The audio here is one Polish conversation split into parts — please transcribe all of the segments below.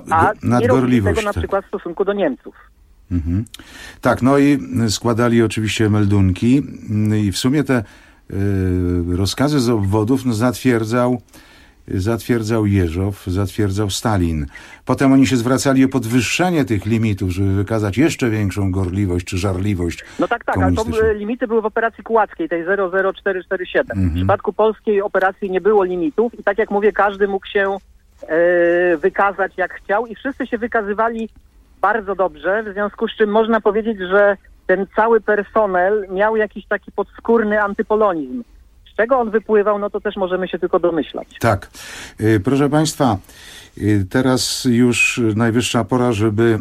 a nie robili tego na tak. przykład w stosunku do Niemców. Mhm. Tak, no i składali oczywiście meldunki i w sumie te rozkazy z obwodów zatwierdzał Jeżow, zatwierdzał Stalin. Potem oni się zwracali o podwyższenie tych limitów, żeby wykazać jeszcze większą gorliwość czy żarliwość. No tak, ale to limity były w operacji kułackiej, tej 00447. W przypadku polskiej operacji nie było limitów i tak jak mówię, każdy mógł się wykazać jak chciał i wszyscy się wykazywali bardzo dobrze, w związku z czym można powiedzieć, że ten cały personel miał jakiś taki podskórny antypolonizm. Z czego on wypływał, no to też możemy się tylko domyślać. Tak. Proszę Państwa, teraz już najwyższa pora, żeby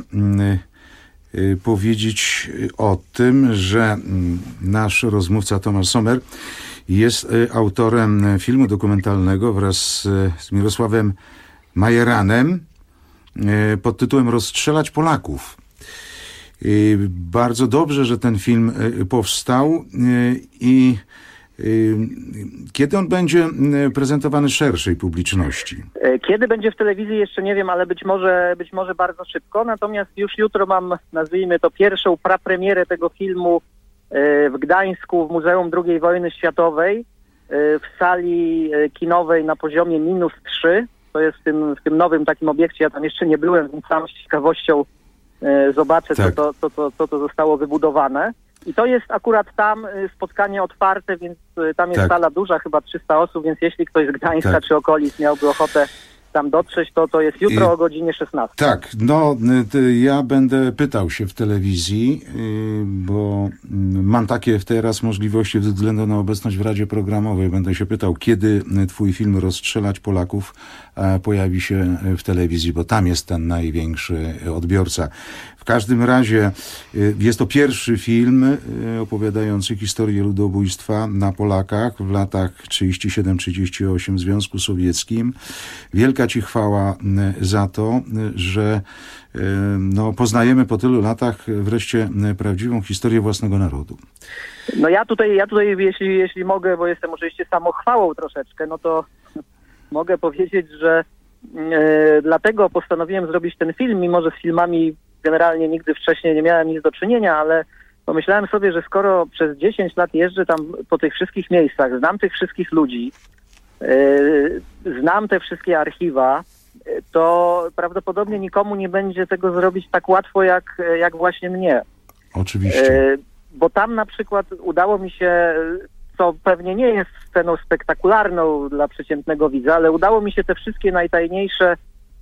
powiedzieć o tym, że nasz rozmówca Tomasz Sommer jest autorem filmu dokumentalnego wraz z Mirosławem Majeranem pod tytułem Rozstrzelać Polaków. Bardzo dobrze, że ten film powstał i kiedy on będzie prezentowany szerszej publiczności? Kiedy będzie w telewizji jeszcze nie wiem, ale być może bardzo szybko. Natomiast już jutro mam, nazwijmy to, pierwszą prapremierę tego filmu w Gdańsku w Muzeum II Wojny Światowej w sali kinowej na poziomie -3. To jest w tym nowym takim obiekcie. Ja tam jeszcze nie byłem, więc sam z ciekawością zobaczę, tak, co to zostało wybudowane. I to jest akurat tam spotkanie otwarte, więc tam jest sala duża, chyba 300 osób, więc jeśli ktoś z Gdańska czy okolic miałby ochotę tam dotrzeć, to jest jutro o godzinie 16. Tak, no ja będę pytał się w telewizji, bo mam takie teraz możliwości ze względu na obecność w Radzie Programowej. Będę się pytał, kiedy twój film Rozstrzelać Polaków pojawi się w telewizji, bo tam jest ten największy odbiorca. W każdym razie jest to pierwszy film opowiadający historię ludobójstwa na Polakach w latach 37-38 w Związku Sowieckim. Wielka Ci chwała za to, że poznajemy po tylu latach wreszcie prawdziwą historię własnego narodu. No ja tutaj jeśli mogę, bo jestem oczywiście samochwałą troszeczkę, no to mogę powiedzieć, że dlatego postanowiłem zrobić ten film, mimo że z filmami generalnie nigdy wcześniej nie miałem nic do czynienia, ale pomyślałem sobie, że skoro przez 10 lat jeżdżę tam po tych wszystkich miejscach, znam tych wszystkich ludzi, znam te wszystkie archiwa, to prawdopodobnie nikomu nie będzie tego zrobić tak łatwo jak właśnie mnie. Oczywiście. Bo tam na przykład udało mi się, co pewnie nie jest sceną spektakularną dla przeciętnego widza, ale udało mi się te wszystkie najtajniejsze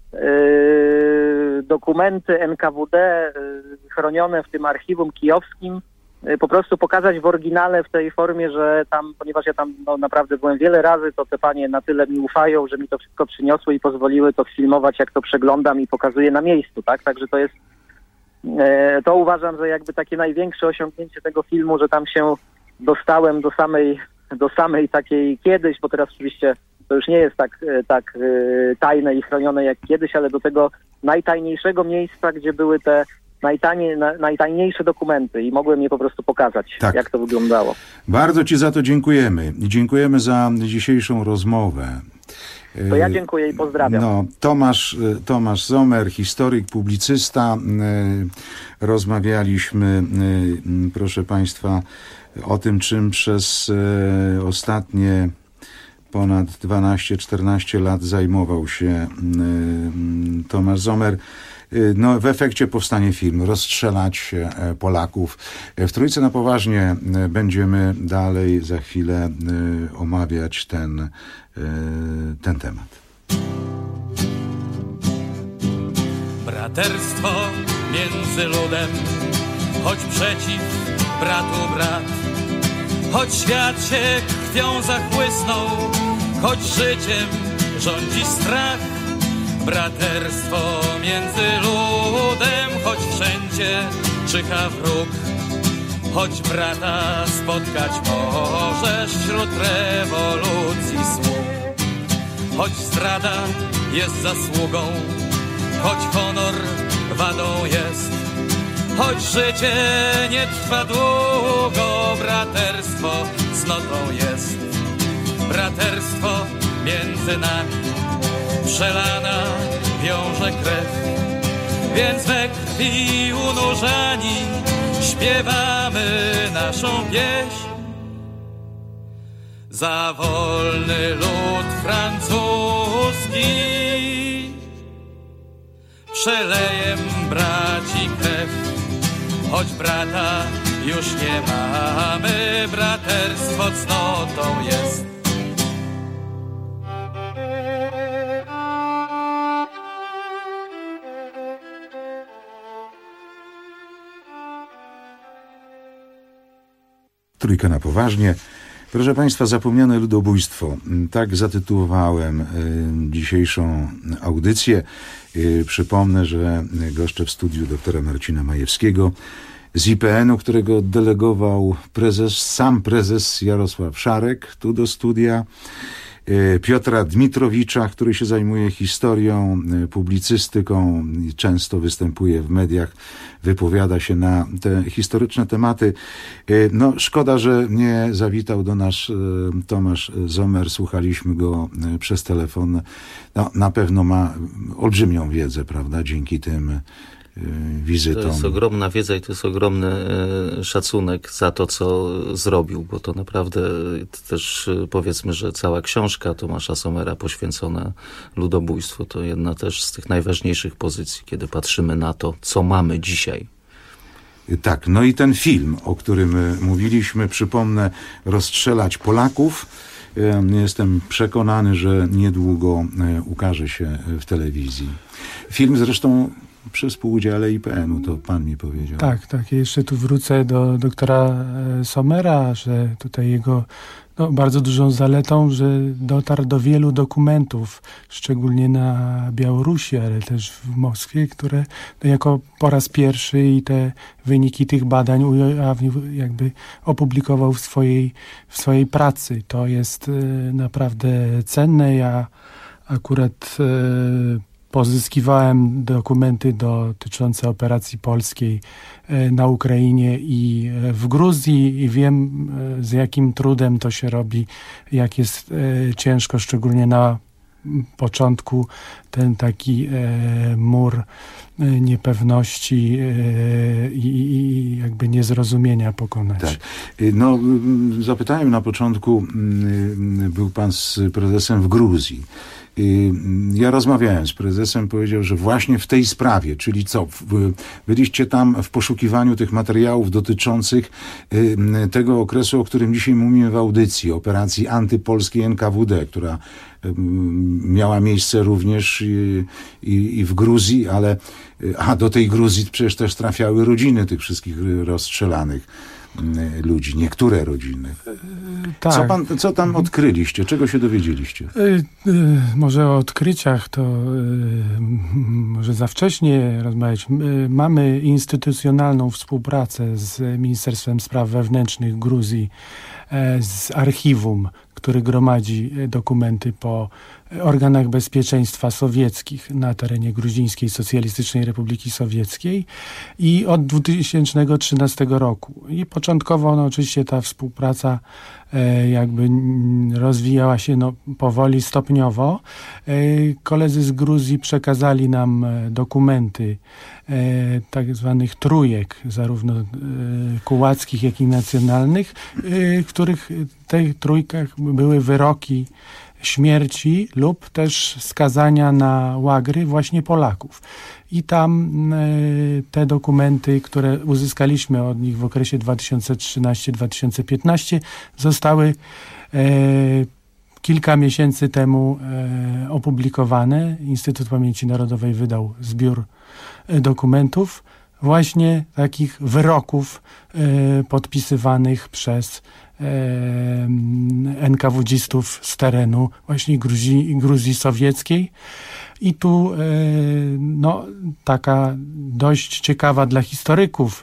dokumenty NKWD chronione w tym archiwum kijowskim po prostu pokazać w oryginale w tej formie, że tam, ponieważ ja tam naprawdę byłem wiele razy, to te panie na tyle mi ufają, że mi to wszystko przyniosły i pozwoliły to sfilmować, jak to przeglądam i pokazuję na miejscu, tak? Także to uważam, że jakby takie największe osiągnięcie tego filmu, że tam się dostałem do samej takiej kiedyś, bo teraz oczywiście to już nie jest tak tajne i chronione jak kiedyś, ale do tego najtajniejszego miejsca, gdzie były te najtajniejsze dokumenty i mogłem je po prostu pokazać, jak to wyglądało. Bardzo Ci za to dziękujemy i dziękujemy za dzisiejszą rozmowę. To ja dziękuję i pozdrawiam. Tomasz Sommer, historyk, publicysta. Rozmawialiśmy, proszę Państwa, o tym, czym przez ostatnie ponad 12-14 lat zajmował się Tomasz Sommer. W efekcie powstanie film Rozstrzelać Polaków. W Trójce na poważnie będziemy dalej za chwilę omawiać ten temat. Braterstwo między ludem, choć przeciw bratu brat, choć świat się krwią zachłysnął, choć życiem rządzi strach. Braterstwo między ludem, choć wszędzie czyha wróg, choć brata spotkać możesz wśród rewolucji sług. Choć zdrada jest zasługą, choć honor wadą jest, choć życie nie trwa długo, braterstwo cnotą jest. Braterstwo między nami przelana wiąże krew, więc we krwi unurzeni śpiewamy naszą pieśń. Za wolny lud francuski przelejem braci krew, choć brata już nie mamy, braterstwo cnotą jest. Trójka na poważnie. Proszę Państwa, zapomniane ludobójstwo. Tak zatytułowałem dzisiejszą audycję. Przypomnę, że goszczę w studiu doktora Marcina Majewskiego z IPN-u, którego delegował sam prezes Jarosław Szarek tu do studia. Piotra Dmitrowicza, który się zajmuje historią, publicystyką i często występuje w mediach, wypowiada się na te historyczne tematy. No, szkoda, że nie zawitał do nas Tomasz Sommer. Słuchaliśmy go przez telefon. No, na pewno ma olbrzymią wiedzę, prawda, dzięki tym wizytom. To jest ogromna wiedza i to jest ogromny szacunek za to, co zrobił, bo to naprawdę też powiedzmy, że cała książka Tomasza Sommera poświęcona ludobójstwu to jedna też z tych najważniejszych pozycji, kiedy patrzymy na to, co mamy dzisiaj. Tak, no i ten film, o którym mówiliśmy, przypomnę, Rozstrzelać Polaków. Jestem przekonany, że niedługo ukaże się w telewizji. Film zresztą przy współudziale IPN-u, to pan mi powiedział. Tak. Jeszcze tu wrócę do doktora Sommera, że tutaj jego bardzo dużą zaletą, że dotarł do wielu dokumentów, szczególnie na Białorusi, ale też w Moskwie, które jako po raz pierwszy i te wyniki tych badań ujawnił, jakby opublikował w swojej pracy. To jest naprawdę cenne. Ja akurat pozyskiwałem dokumenty dotyczące operacji polskiej na Ukrainie i w Gruzji i wiem, z jakim trudem to się robi, jak jest ciężko, szczególnie na początku, ten taki mur niepewności i jakby niezrozumienia pokonać. Tak. No, zapytałem na początku, był pan z prezesem w Gruzji. Ja rozmawiałem z prezesem, powiedział, że właśnie w tej sprawie, czyli co, byliście tam w poszukiwaniu tych materiałów dotyczących tego okresu, o którym dzisiaj mówimy w audycji, operacji antypolskiej NKWD, która miała miejsce również i w Gruzji, ale do tej Gruzji przecież też trafiały rodziny tych wszystkich rozstrzelanych ludzi, niektóre rodziny. Tak. Co tam odkryliście? Czego się dowiedzieliście? Może o odkryciach to może za wcześnie rozmawiać. Mamy instytucjonalną współpracę z Ministerstwem Spraw Wewnętrznych Gruzji, z archiwum, który gromadzi dokumenty po organach bezpieczeństwa sowieckich na terenie Gruzińskiej Socjalistycznej Republiki Sowieckiej i od 2013 roku. I początkowo oczywiście ta współpraca jakby rozwijała się powoli, stopniowo. Koledzy z Gruzji przekazali nam dokumenty tak zwanych trójek, zarówno kułackich, jak i nacjonalnych, w których w tych trójkach były wyroki śmierci lub też skazania na łagry właśnie Polaków. I tam te dokumenty, które uzyskaliśmy od nich w okresie 2013-2015 zostały kilka miesięcy temu opublikowane. Instytut Pamięci Narodowej wydał zbiór dokumentów właśnie takich wyroków podpisywanych przez NKWD-istów z terenu właśnie Gruzji Sowieckiej. I tu taka dość ciekawa dla historyków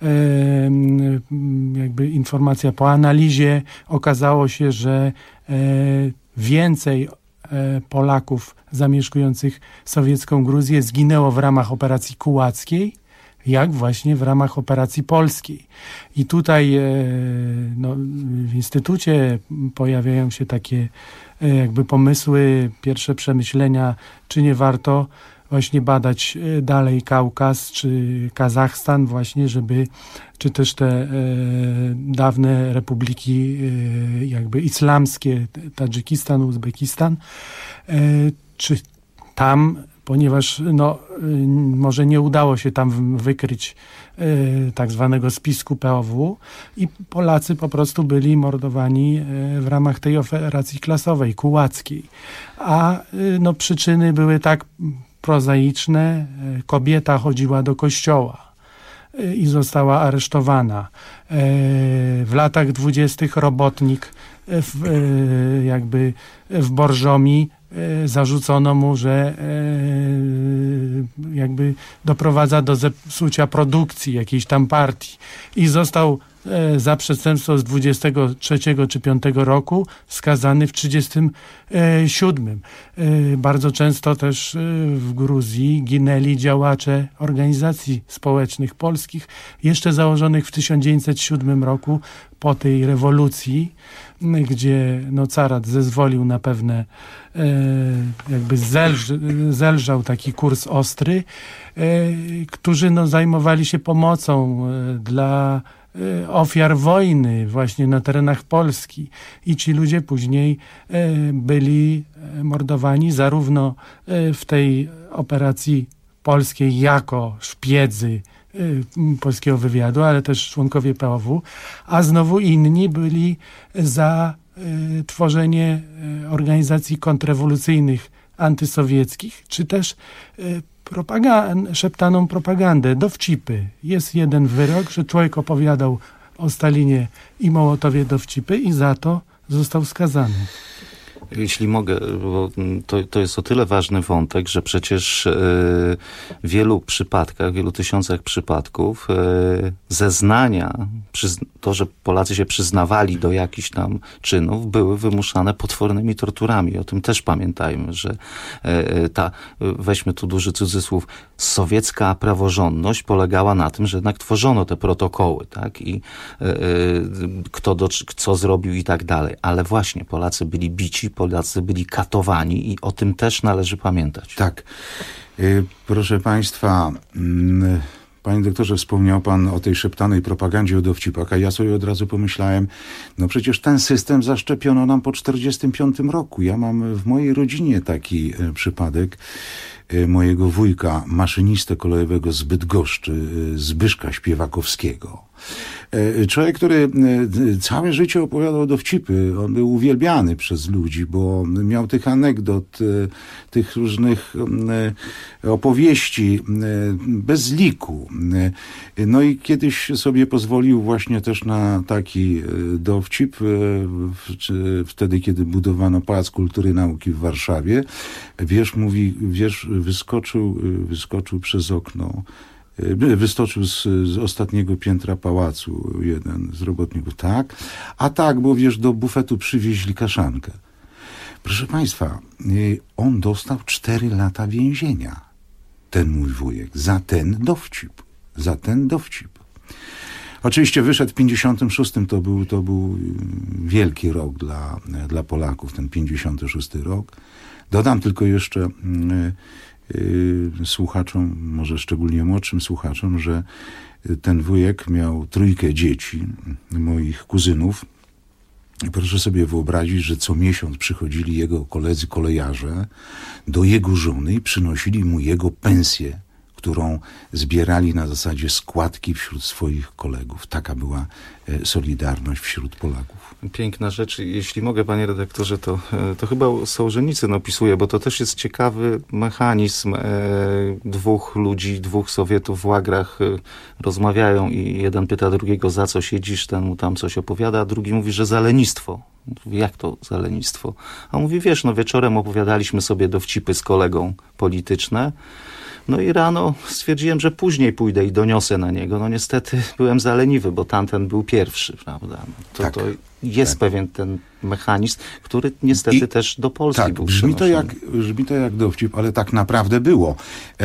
jakby informacja po analizie. Okazało się, że więcej Polaków zamieszkujących sowiecką Gruzję zginęło w ramach operacji kułackiej, jak właśnie w ramach operacji polskiej. I tutaj w Instytucie pojawiają się takie jakby pomysły, pierwsze przemyślenia, czy nie warto właśnie badać dalej Kaukaz czy Kazachstan właśnie, czy też te dawne republiki jakby islamskie, Tadżykistan, Uzbekistan, czy tam, ponieważ może nie udało się tam wykryć tak zwanego spisku POW i Polacy po prostu byli mordowani w ramach tej operacji klasowej, kułackiej. A przyczyny były tak prozaiczne. Kobieta chodziła do kościoła i została aresztowana. W latach 20. robotnik w Borżomi zarzucono mu, że jakby doprowadza do zepsucia produkcji jakiejś tam partii i został za przestępstwo z 23 czy 5 roku skazany w 37. Bardzo często też w Gruzji ginęli działacze organizacji społecznych polskich, jeszcze założonych w 1907 roku po tej rewolucji, gdzie carat zezwolił na pewne, jakby zelżał taki kurs ostry, którzy zajmowali się pomocą dla ofiar wojny właśnie na terenach Polski i ci ludzie później byli mordowani zarówno w tej operacji polskiej jako szpiedzy polskiego wywiadu, ale też członkowie POW, a znowu inni byli za tworzenie organizacji kontrrewolucyjnych antysowieckich, czy też szeptaną propagandę, dowcipy. Jest jeden wyrok, że człowiek opowiadał o Stalinie i Mołotowie dowcipy i za to został skazany. Jeśli mogę, bo to jest o tyle ważny wątek, że przecież w wielu przypadkach, w wielu tysiącach przypadków zeznania, to, że Polacy się przyznawali do jakichś tam czynów, były wymuszane potwornymi torturami. O tym też pamiętajmy, że weźmy tu duży cudzysłów, sowiecka praworządność polegała na tym, że jednak tworzono te protokoły, tak? I co zrobił i tak dalej. Ale właśnie Polacy byli bici, Polacy byli katowani i o tym też należy pamiętać. Tak. Proszę Państwa, panie doktorze, wspomniał pan o tej szeptanej propagandzie, o dowcipach, a ja sobie od razu pomyślałem, przecież ten system zaszczepiono nam po 1945 roku. Ja mam w mojej rodzinie taki przypadek mojego wujka, maszynistę kolejowego z Bydgoszczy, Zbyszka Śpiewakowskiego. Człowiek, który całe życie opowiadał dowcipy. On był uwielbiany przez ludzi, bo miał tych anegdot, tych różnych opowieści bez liku. No i kiedyś sobie pozwolił właśnie też na taki dowcip, wtedy, kiedy budowano Pałac Kultury i Nauki w Warszawie. Wyskoczył przez okno, wyskoczył z ostatniego piętra pałacu jeden z robotników. Tak? A tak, bo do bufetu przywieźli kaszankę. Proszę Państwa, on dostał 4 lata więzienia. Ten mój wujek. Za ten dowcip. Oczywiście wyszedł w 56. To był wielki rok dla Polaków, ten 56 rok. Dodam tylko jeszcze słuchaczom, może szczególnie młodszym słuchaczom, że ten wujek miał 3 dzieci, moich kuzynów. I proszę sobie wyobrazić, że co miesiąc przychodzili jego koledzy kolejarze do jego żony i przynosili mu jego pensję, którą zbierali na zasadzie składki wśród swoich kolegów. Taka była solidarność wśród Polaków. Piękna rzecz. Jeśli mogę, panie redaktorze, to chyba Sołżenicyn opisuje, bo to też jest ciekawy mechanizm. 2 ludzi, 2 Sowietów w łagrach rozmawiają i jeden pyta drugiego, za co siedzisz, ten mu tam coś opowiada, a drugi mówi, że za lenistwo. Jak to za lenistwo? A on mówi, wieczorem opowiadaliśmy sobie dowcipy z kolegą polityczne. No i rano stwierdziłem, że później pójdę i doniosę na niego. No niestety byłem za leniwy, bo tamten był pierwszy, prawda? To jest pewien ten mechanizm, który niestety też do Polski był przenoszony. Brzmi to jak dowcip, ale tak naprawdę było.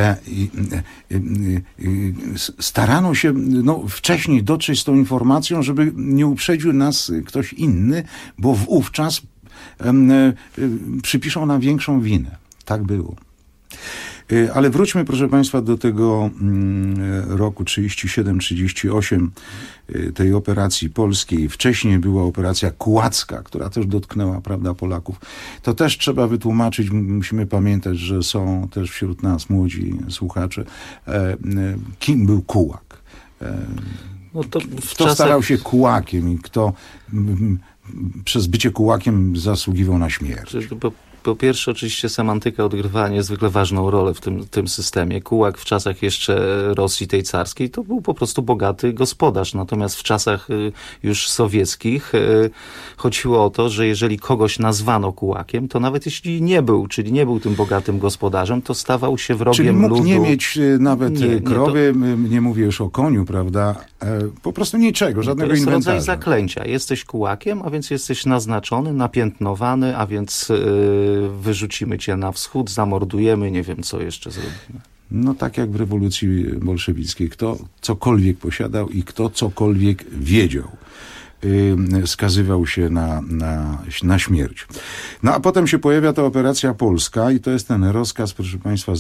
Starano się wcześniej dotrzeć z tą informacją, żeby nie uprzedził nas ktoś inny, bo wówczas przypiszą nam większą winę. Tak było. Ale wróćmy, proszę Państwa, do tego roku 37-38, tej operacji polskiej. Wcześniej była operacja kułacka, która też dotknęła, prawda, Polaków. To też trzeba wytłumaczyć. Musimy pamiętać, że są też wśród nas młodzi słuchacze. Kim był kułak? No to kto starał się kułakiem i kto przez bycie kułakiem zasługiwał na śmierć? Po pierwsze, oczywiście semantyka odgrywała niezwykle ważną rolę w tym systemie. Kułak w czasach jeszcze Rosji tej carskiej to był po prostu bogaty gospodarz. Natomiast w czasach już sowieckich chodziło o to, że jeżeli kogoś nazwano kułakiem, to nawet jeśli nie był, czyli nie był tym bogatym gospodarzem, to stawał się wrogiem czyli mógł ludu. nie mieć nawet krowy, nie mówię już o koniu, prawda? Po prostu niczego, żadnego inwentarza. To jest rodzaj zaklęcia. Jesteś kułakiem, a więc jesteś naznaczony, napiętnowany, a więc wyrzucimy cię na wschód, zamordujemy, nie wiem co jeszcze zrobimy. No tak jak w rewolucji bolszewickiej. Kto cokolwiek posiadał i kto cokolwiek wiedział, skazywał się na śmierć. No a potem się pojawia ta operacja polska i to jest ten rozkaz, proszę Państwa,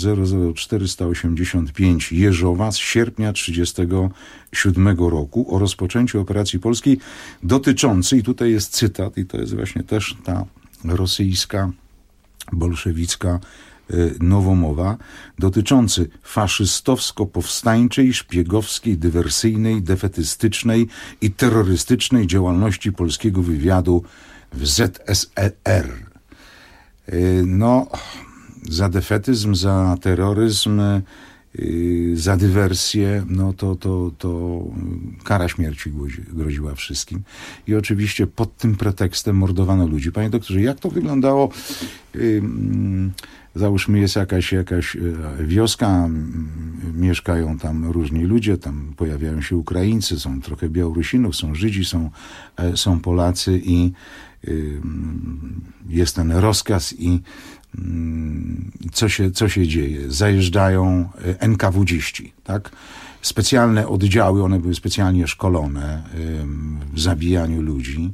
00485 Jeżowa z sierpnia 1937 roku o rozpoczęciu operacji polskiej dotyczący, i tutaj jest cytat, i to jest właśnie też ta rosyjska, bolszewicka nowomowa, dotyczący faszystowsko-powstańczej, szpiegowskiej, dywersyjnej, defetystycznej i terrorystycznej działalności polskiego wywiadu w ZSRR. No, za defetyzm, za terroryzm, za dywersję, no to kara śmierci groziła wszystkim. I oczywiście pod tym pretekstem mordowano ludzi. Panie doktorze, jak to wyglądało? Załóżmy, jest jakaś wioska, mieszkają tam różni ludzie, tam pojawiają się Ukraińcy, są trochę Białorusinów, są Żydzi, są Polacy i jest ten rozkaz i co się dzieje? Zajeżdżają NKWD-ści, tak? Specjalne oddziały, one były specjalnie szkolone w zabijaniu ludzi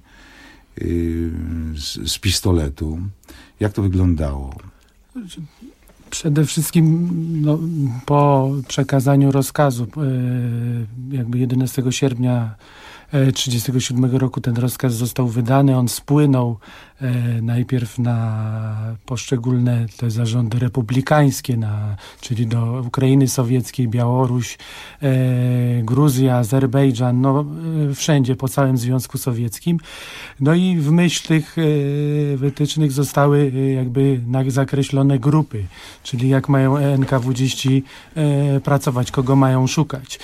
z pistoletu. Jak to wyglądało? Przede wszystkim po przekazaniu rozkazu jakby 11 sierpnia 1937 roku ten rozkaz został wydany. On spłynął najpierw na poszczególne te zarządy republikańskie, czyli do Ukrainy Sowieckiej, Białoruś, Gruzja, Azerbejdżan, wszędzie po całym Związku Sowieckim. No i w myśl tych wytycznych zostały jakby zakreślone grupy, czyli jak mają NKWD-ści pracować, kogo mają szukać.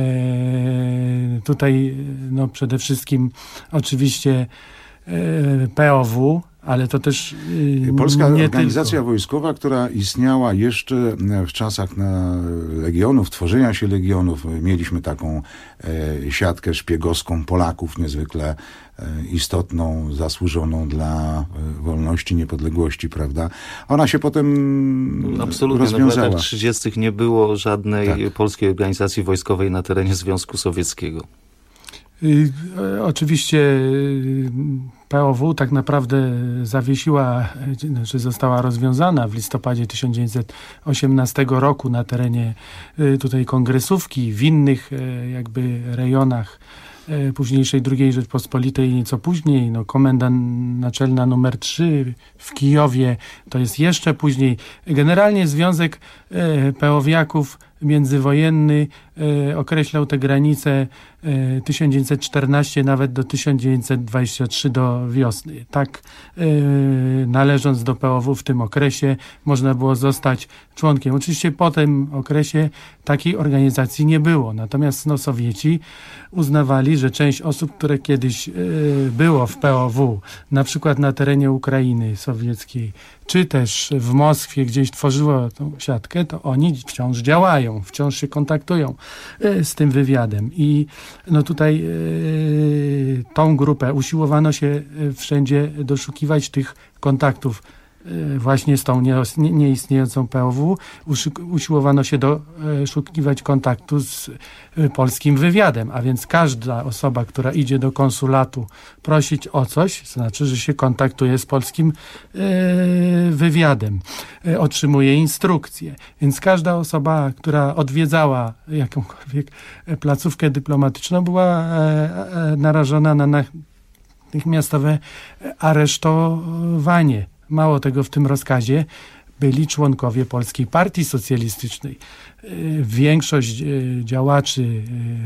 Tutaj przede wszystkim oczywiście POW, ale to też Polska nie organizacja tylko. wojskowa, która istniała jeszcze w czasach legionów, tworzenia się legionów. Mieliśmy taką siatkę szpiegowską Polaków, niezwykle istotną, zasłużoną dla wolności, niepodległości, prawda? Ona się potem absolutnie rozwiązała. W latach 30. nie było żadnej polskiej organizacji wojskowej na terenie Związku Sowieckiego. Oczywiście POW tak naprawdę zawiesiła, czy została rozwiązana w listopadzie 1918 roku na terenie tutaj Kongresówki, w innych jakby rejonach późniejszej II Rzeczpospolitej, nieco później. Komenda naczelna nr 3 w Kijowie, to jest jeszcze później. Generalnie Związek POW-iaków międzywojenny określał te granice 1914 nawet do 1923 do wiosny. Tak należąc do POW w tym okresie można było zostać członkiem. Oczywiście po tym okresie takiej organizacji nie było. Natomiast Sowieci uznawali, że część osób, które kiedyś było w POW, na przykład na terenie Ukrainy Sowieckiej, czy też w Moskwie gdzieś tworzyło tą siatkę, to oni wciąż działają, wciąż się kontaktują z tym wywiadem. I tutaj tą grupę usiłowano się wszędzie doszukiwać tych kontaktów właśnie z tą nieistniejącą POW usiłowano się doszukiwać kontaktu z polskim wywiadem, a więc każda osoba, która idzie do konsulatu prosić o coś, to znaczy, że się kontaktuje z polskim wywiadem, otrzymuje instrukcje. Więc każda osoba, która odwiedzała jakąkolwiek placówkę dyplomatyczną, była narażona na natychmiastowe aresztowanie. Mało tego, w tym rozkazie byli członkowie Polskiej Partii Socjalistycznej. Większość działaczy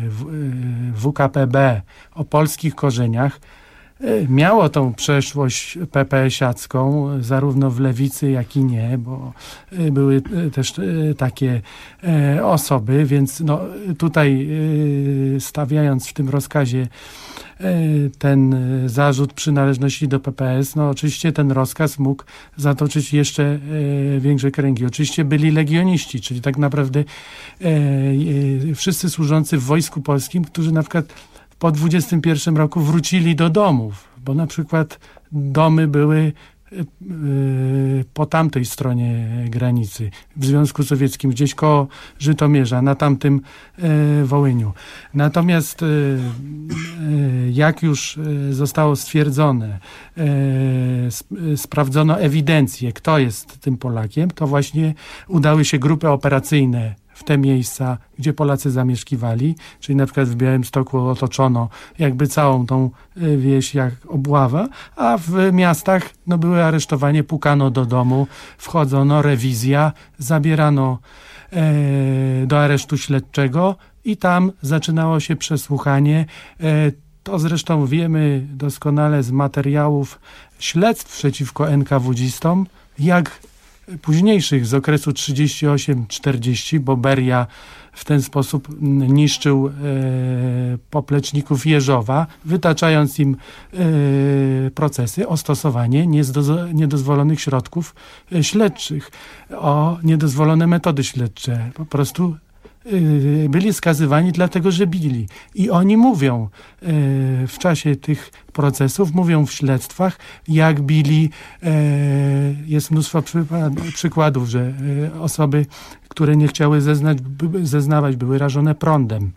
WKPB o polskich korzeniach miało tą przeszłość PPS-iacką, zarówno w lewicy, jak i nie, bo były też takie osoby, więc no, tutaj stawiając w tym rozkazie ten zarzut przynależności do PPS, no oczywiście ten rozkaz mógł zatoczyć jeszcze większe kręgi. Oczywiście byli legioniści, czyli tak naprawdę wszyscy służący w Wojsku Polskim, którzy na przykład po 21 roku wrócili do domów, bo na przykład domy były po tamtej stronie granicy, w Związku Sowieckim, gdzieś koło Żytomierza, na tamtym Wołyniu. Natomiast jak już zostało stwierdzone, sprawdzono ewidencję, kto jest tym Polakiem, to właśnie udały się grupy operacyjne w te miejsca, gdzie Polacy zamieszkiwali, czyli na przykład w Białymstoku otoczono jakby całą tą wieś jak obława, a w miastach no, były aresztowanie, pukano do domu, wchodzono, rewizja, zabierano do aresztu śledczego i tam zaczynało się przesłuchanie. To zresztą wiemy doskonale z materiałów śledztw przeciwko NKWD-istom, jak późniejszych z okresu 38-40, bo Beria w ten sposób niszczył popleczników Jeżowa, wytaczając im procesy o stosowanie niedozwolonych środków śledczych, o niedozwolone metody śledcze. Po prostu byli skazywani dlatego, że bili. I oni mówią w czasie tych procesów, mówią w śledztwach, jak bili. Jest mnóstwo przykładów, że osoby, które nie chciały zeznawać, były rażone prądem.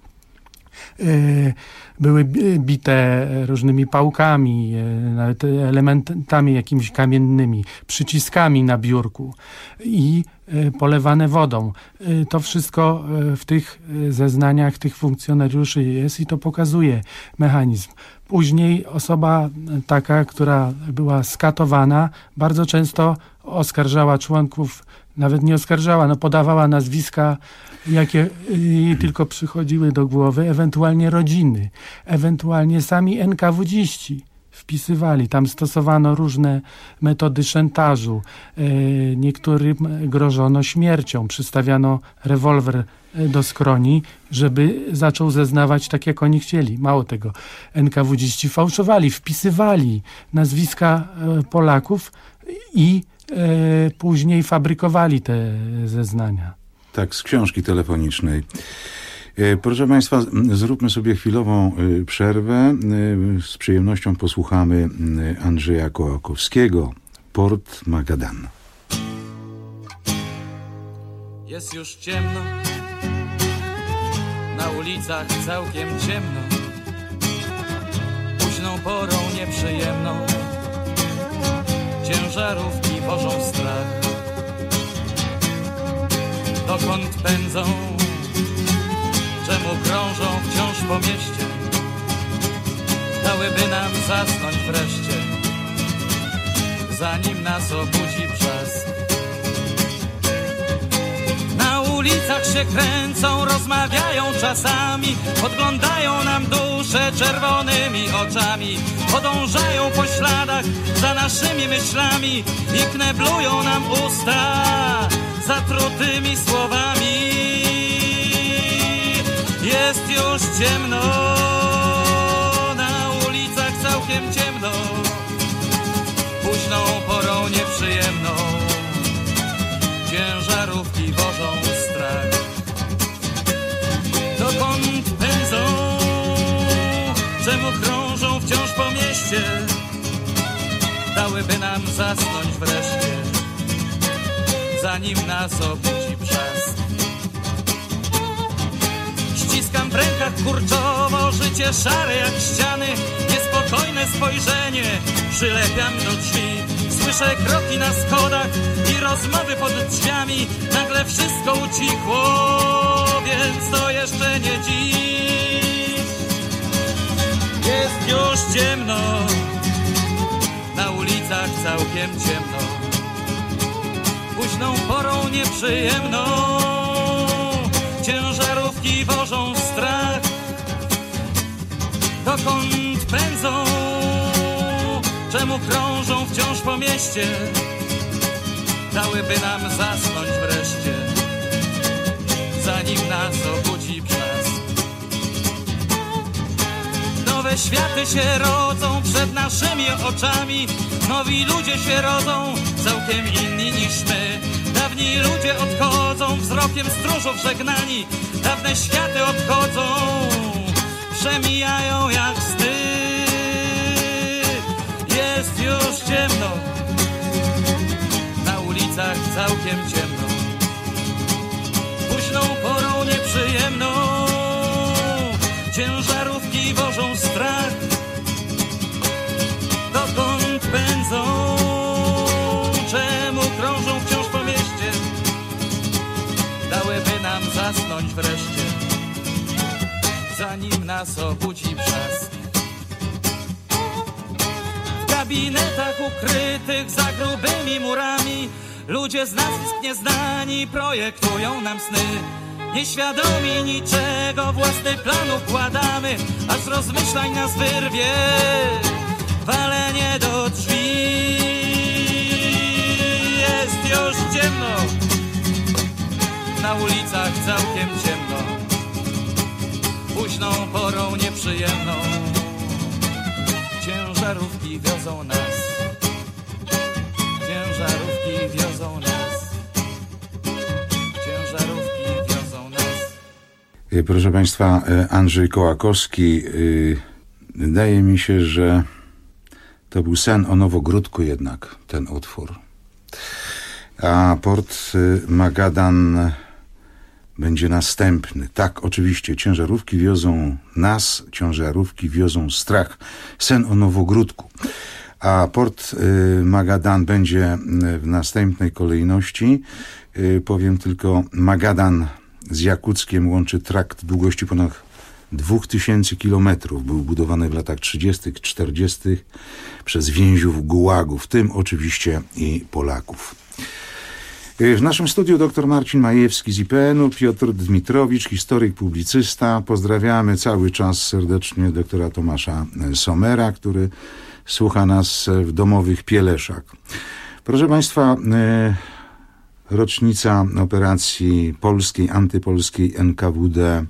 Były bite różnymi pałkami, nawet elementami jakimiś kamiennymi, przyciskami na biurku i polewane wodą. To wszystko w tych zeznaniach tych funkcjonariuszy jest i to pokazuje mechanizm. Później osoba taka, która była skatowana, bardzo często oskarżała członków, nawet nie oskarżała, no podawała nazwiska, jakie jej tylko przychodziły do głowy, ewentualnie rodziny, ewentualnie sami NKWD-iści wpisywali. Tam stosowano różne metody szantażu. Niektórym grożono śmiercią. Przystawiano rewolwer do skroni, żeby zaczął zeznawać tak, jak oni chcieli. Mało tego. NKWD-iści fałszowali, wpisywali nazwiska Polaków i później fabrykowali te zeznania. Tak, z książki telefonicznej. Proszę Państwa, zróbmy sobie chwilową przerwę. Z przyjemnością posłuchamy Andrzeja Kołakowskiego, Port Magadan. Jest już ciemno, na ulicach całkiem ciemno, późną porą nieprzyjemną, ciężarówki wożą strach. Dokąd pędzą, czemu krążą wciąż po mieście, dałyby nam zasnąć wreszcie, zanim nas obudzi brzask. Na ulicach się kręcą, rozmawiają czasami, podglądają nam dusze czerwonymi oczami, podążają po śladach za naszymi myślami i kneblują nam usta zatrutymi słowami. Jest już ciemno, na ulicach całkiem ciemno, późną porą nieprzyjemną, ciężarówki wożą strach. Dokąd pędzą, czemu krążą wciąż po mieście, dałyby nam zasnąć wreszcie, zanim nas obudzi brzask. Ściskam w rękach kurczowo życie szare jak ściany, niespokojne spojrzenie przylepiam do drzwi. Słyszę kroki na schodach i rozmowy pod drzwiami. Nagle wszystko ucichło, więc to jeszcze nie dziś. Jest już ciemno, na ulicach całkiem ciemno. Późną porą nieprzyjemną ciężarówki wożą strach. Dokąd pędzą? Czemu krążą wciąż po mieście? Dałyby nam zasnąć wreszcie, zanim nas obudzi brzask. Nowe światy się rodzą przed naszymi oczami. Nowi ludzie się rodzą, całkiem inni niż my. Dawni ludzie odchodzą, wzrokiem stróżów żegnani. Dawne światy odchodzą, przemijają jak sny. Jest już ciemno, na ulicach całkiem ciemno. Późną porą nieprzyjemną ciężarówki wożą strach. Dokąd pędzą? Czemu krążą wciąż po mieście? Dałyby nam zasnąć wreszcie, zanim nas obudzi brzask. W gabinetach ukrytych za grubymi murami ludzie z nazwisk nieznani projektują nam sny. Nieświadomi niczego, własny plan układamy, aż rozmyślań nas wyrwie walenie do drzwi. Jest już ciemno, na ulicach całkiem ciemno. Późną porą nieprzyjemną ciężarówki wiozą nas. Ciężarówki wiozą nas. Ciężarówki wiozą nas. Proszę Państwa, Andrzej Kołakowski, wydaje mi się, że to był sen o Nowogródku jednak, ten utwór. A Port Magadan będzie następny. Tak, oczywiście, ciężarówki wiozą nas, ciężarówki wiozą strach. Sen o Nowogródku. A Port Magadan będzie w następnej kolejności. Powiem tylko, Magadan z Jakuckiem łączy trakt długości ponad 2000 kilometrów. Był budowany w latach 30., 40. przez więźniów gułagu, w tym oczywiście i Polaków. W naszym studiu dr Marcin Majewski z IPN-u, Piotr Dmitrowicz, historyk, publicysta. Pozdrawiamy cały czas serdecznie doktora Tomasza Sommera, który słucha nas w domowych Pieleszach. Proszę Państwa, rocznica operacji polskiej, antypolskiej NKWD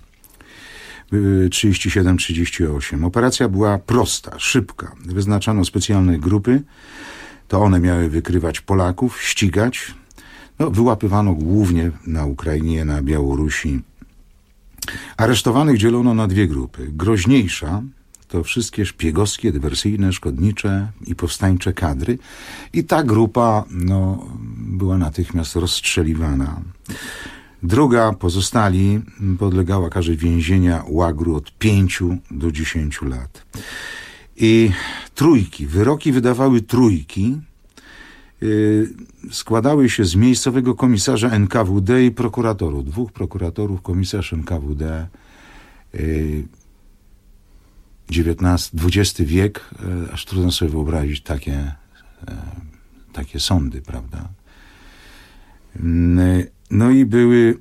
37-38. Operacja była prosta, szybka. Wyznaczano specjalne grupy. To one miały wykrywać Polaków, ścigać. Wyłapywano głównie na Ukrainie, na Białorusi. Aresztowanych dzielono na dwie grupy. Groźniejsza to wszystkie szpiegowskie, dywersyjne, szkodnicze i powstańcze kadry. I ta grupa była natychmiast rozstrzeliwana. Druga, pozostali, podlegała karze więzienia łagru od 5 do 10 lat. I trójki, wyroki wydawały trójki, składały się z miejscowego komisarza NKWD i prokuratorów. Dwóch prokuratorów, komisarz NKWD, XX wiek, aż trudno sobie wyobrazić takie sądy, prawda? No i były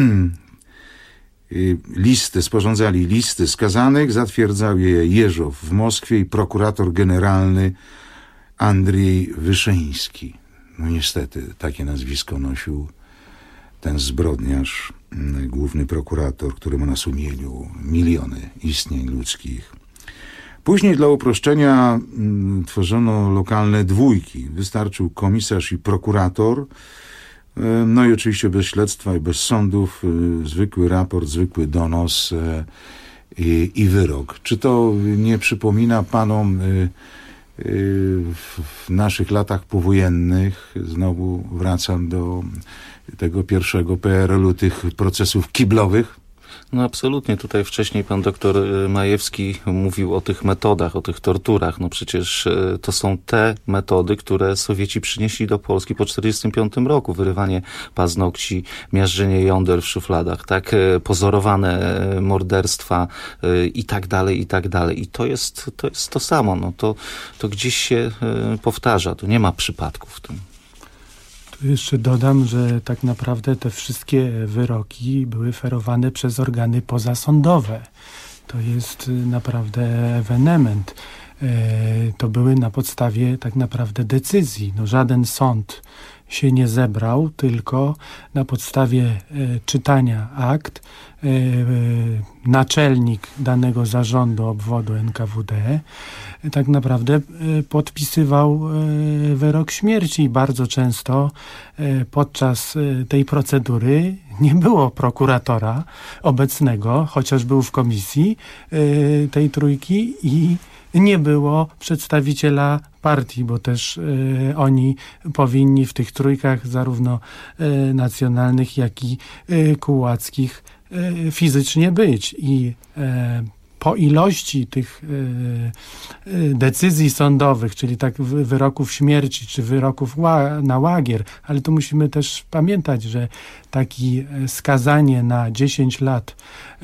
listy, sporządzali listy skazanych, zatwierdzał je Jeżow w Moskwie i prokurator generalny Andrzej Wyszyński. Niestety takie nazwisko nosił ten zbrodniarz, główny prokurator, który ma na sumieniu miliony istnień ludzkich. Później dla uproszczenia tworzono lokalne dwójki. Wystarczył komisarz i prokurator. No i oczywiście bez śledztwa i bez sądów, zwykły raport, zwykły donos i wyrok. Czy to nie przypomina panom w naszych latach powojennych, znowu wracam do tego pierwszego PRL-u, tych procesów kiblowych. No absolutnie. Tutaj wcześniej pan doktor Majewski mówił o tych metodach, o tych torturach. No przecież to są te metody, które Sowieci przynieśli do Polski po 1945 roku. Wyrywanie paznokci, miażdżenie jąder w szufladach, tak? Pozorowane morderstwa i tak dalej, i tak dalej. I to jest to samo. No to gdzieś się powtarza. Tu nie ma przypadków w tym. Jeszcze dodam, że tak naprawdę te wszystkie wyroki były ferowane przez organy pozasądowe. To jest naprawdę ewenement. To były na podstawie tak naprawdę decyzji. No, żaden sąd się nie zebrał, tylko na podstawie czytania akt naczelnik danego zarządu obwodu NKWD tak naprawdę podpisywał wyrok śmierci i bardzo często podczas tej procedury nie było prokuratora obecnego, chociaż był w komisji tej trójki i nie było przedstawiciela partii, bo też oni powinni w tych trójkach zarówno nacjonalnych, jak i kułackich fizycznie być. I po ilości tych decyzji sądowych, czyli tak wyroków śmierci, czy wyroków na łagier, ale to musimy też pamiętać, że takie skazanie na 10 lat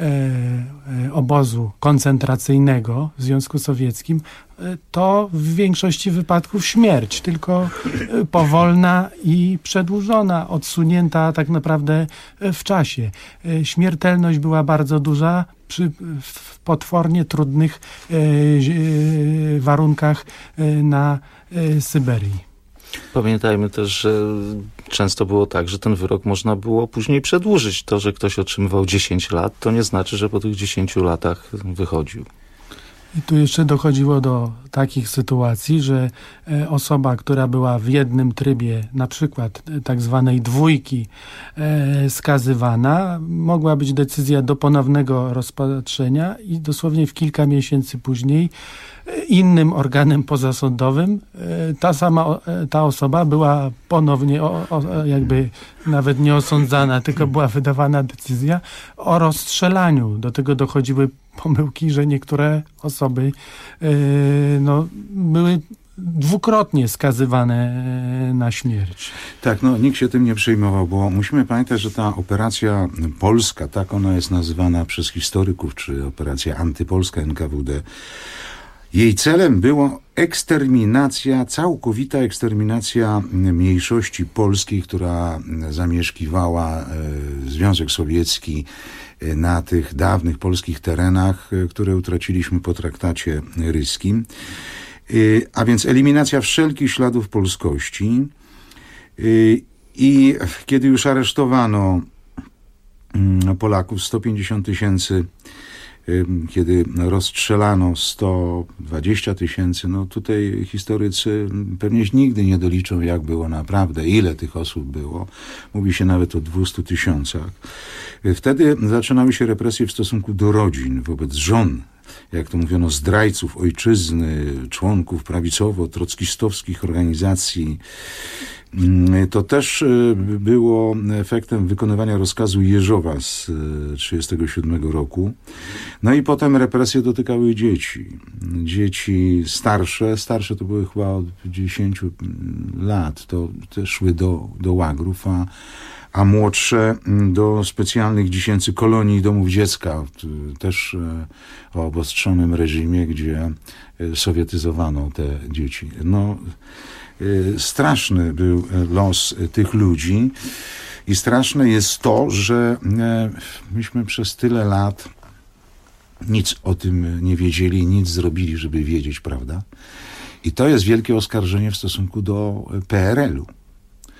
obozu koncentracyjnego w Związku Sowieckim to w większości wypadków śmierć, tylko powolna i przedłużona, odsunięta tak naprawdę w czasie. Śmiertelność była bardzo duża w potwornie trudnych warunkach na Syberii. Pamiętajmy też, że często było tak, że ten wyrok można było później przedłużyć. To, że ktoś otrzymywał 10 lat, to nie znaczy, że po tych 10 latach wychodził. I tu jeszcze dochodziło do takich sytuacji, że osoba, która była w jednym trybie, na przykład tak zwanej dwójki, skazywana, mogła być decyzja do ponownego rozpatrzenia i dosłownie w kilka miesięcy później innym organem pozasądowym ta osoba była ponownie jakby nawet nie osądzana, tylko była wydawana decyzja o rozstrzelaniu. Do tego dochodziły pomyłki, że niektóre osoby były dwukrotnie skazywane na śmierć. Tak, nikt się tym nie przejmował, bo musimy pamiętać, że ta operacja polska, tak ona jest nazywana przez historyków, czy operacja antypolska NKWD, jej celem była całkowita eksterminacja mniejszości polskiej, która zamieszkiwała Związek Sowiecki na tych dawnych polskich terenach, które utraciliśmy po traktacie ryskim. A więc eliminacja wszelkich śladów polskości. I kiedy już aresztowano Polaków, 150 000, kiedy rozstrzelano 120 000, tutaj historycy pewnie nigdy nie doliczą, jak było naprawdę, ile tych osób było. Mówi się nawet o 200 000. Wtedy zaczynały się represje w stosunku do rodzin, wobec żon, jak to mówiono, zdrajców ojczyzny, członków prawicowo-trockistowskich organizacji. To też było efektem wykonywania rozkazu Jeżowa z 1937 roku. I potem represje dotykały dzieci. Dzieci starsze to były chyba od 10 lat, to też szły do łagrów, a młodsze do specjalnych dziesięcych kolonii domów dziecka, też o obostrzonym reżimie, gdzie sowietyzowano te dzieci. Straszny był los tych ludzi i straszne jest to, że myśmy przez tyle lat nic o tym nie wiedzieli, nic zrobili, żeby wiedzieć, prawda? I to jest wielkie oskarżenie w stosunku do PRL-u.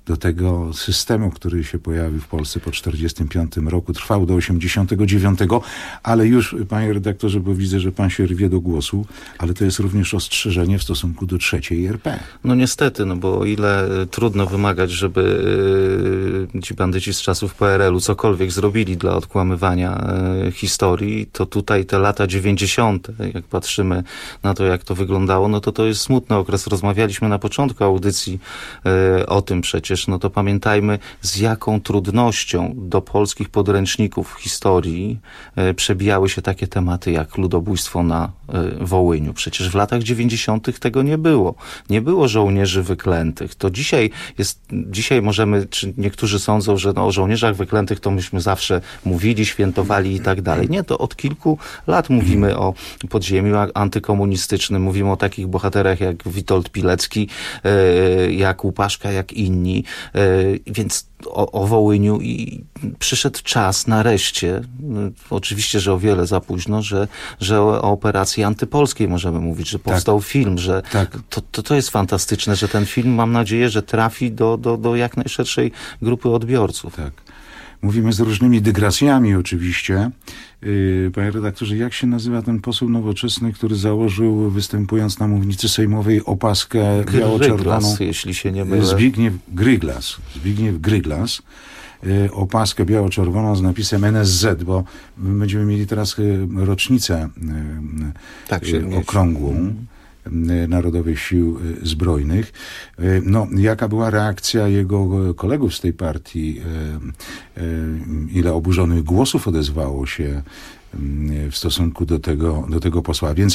do tego systemu, który się pojawił w Polsce po 1945 roku, trwał do 1989, ale już, panie redaktorze, bo widzę, że pan się rwie do głosu, ale to jest również ostrzeżenie w stosunku do III RP. No niestety, no bo o ile trudno wymagać, żeby ci bandyci z czasów PRL-u cokolwiek zrobili dla odkłamywania historii, to tutaj te lata 90., jak patrzymy na to, jak to wyglądało, no to jest smutny okres. Rozmawialiśmy na początku audycji o tym przecież, no to pamiętajmy, z jaką trudnością do polskich podręczników historii przebijały się takie tematy jak ludobójstwo na Wołyniu. Przecież w latach 90. tego nie było. Nie było żołnierzy wyklętych. To dzisiaj możemy, czy niektórzy sądzą, że o żołnierzach wyklętych to myśmy zawsze mówili, świętowali i tak dalej. Nie, to od kilku lat mówimy o podziemiu antykomunistycznym, mówimy o takich bohaterach jak Witold Pilecki, jak Łupaszka, jak inni. Więc o Wołyniu i przyszedł czas nareszcie, oczywiście, że o wiele za późno, że o operacji antypolskiej możemy mówić, że powstał film, że to jest fantastyczne, że ten film, mam nadzieję, że trafi do jak najszerszej grupy odbiorców. Tak. Mówimy z różnymi dygresjami oczywiście. Panie redaktorze, jak się nazywa ten poseł nowoczesny, który założył, występując na mównicy sejmowej, opaskę biało-czerwoną? Jeśli się nie mylę. Zbigniew Gryglas. Opaskę biało-czerwoną z napisem NSZ, bo będziemy mieli teraz rocznicę okrągłą Narodowych Sił Zbrojnych. No, jaka była reakcja jego kolegów z tej partii? Ile oburzonych głosów odezwało się w stosunku do tego posła? Więc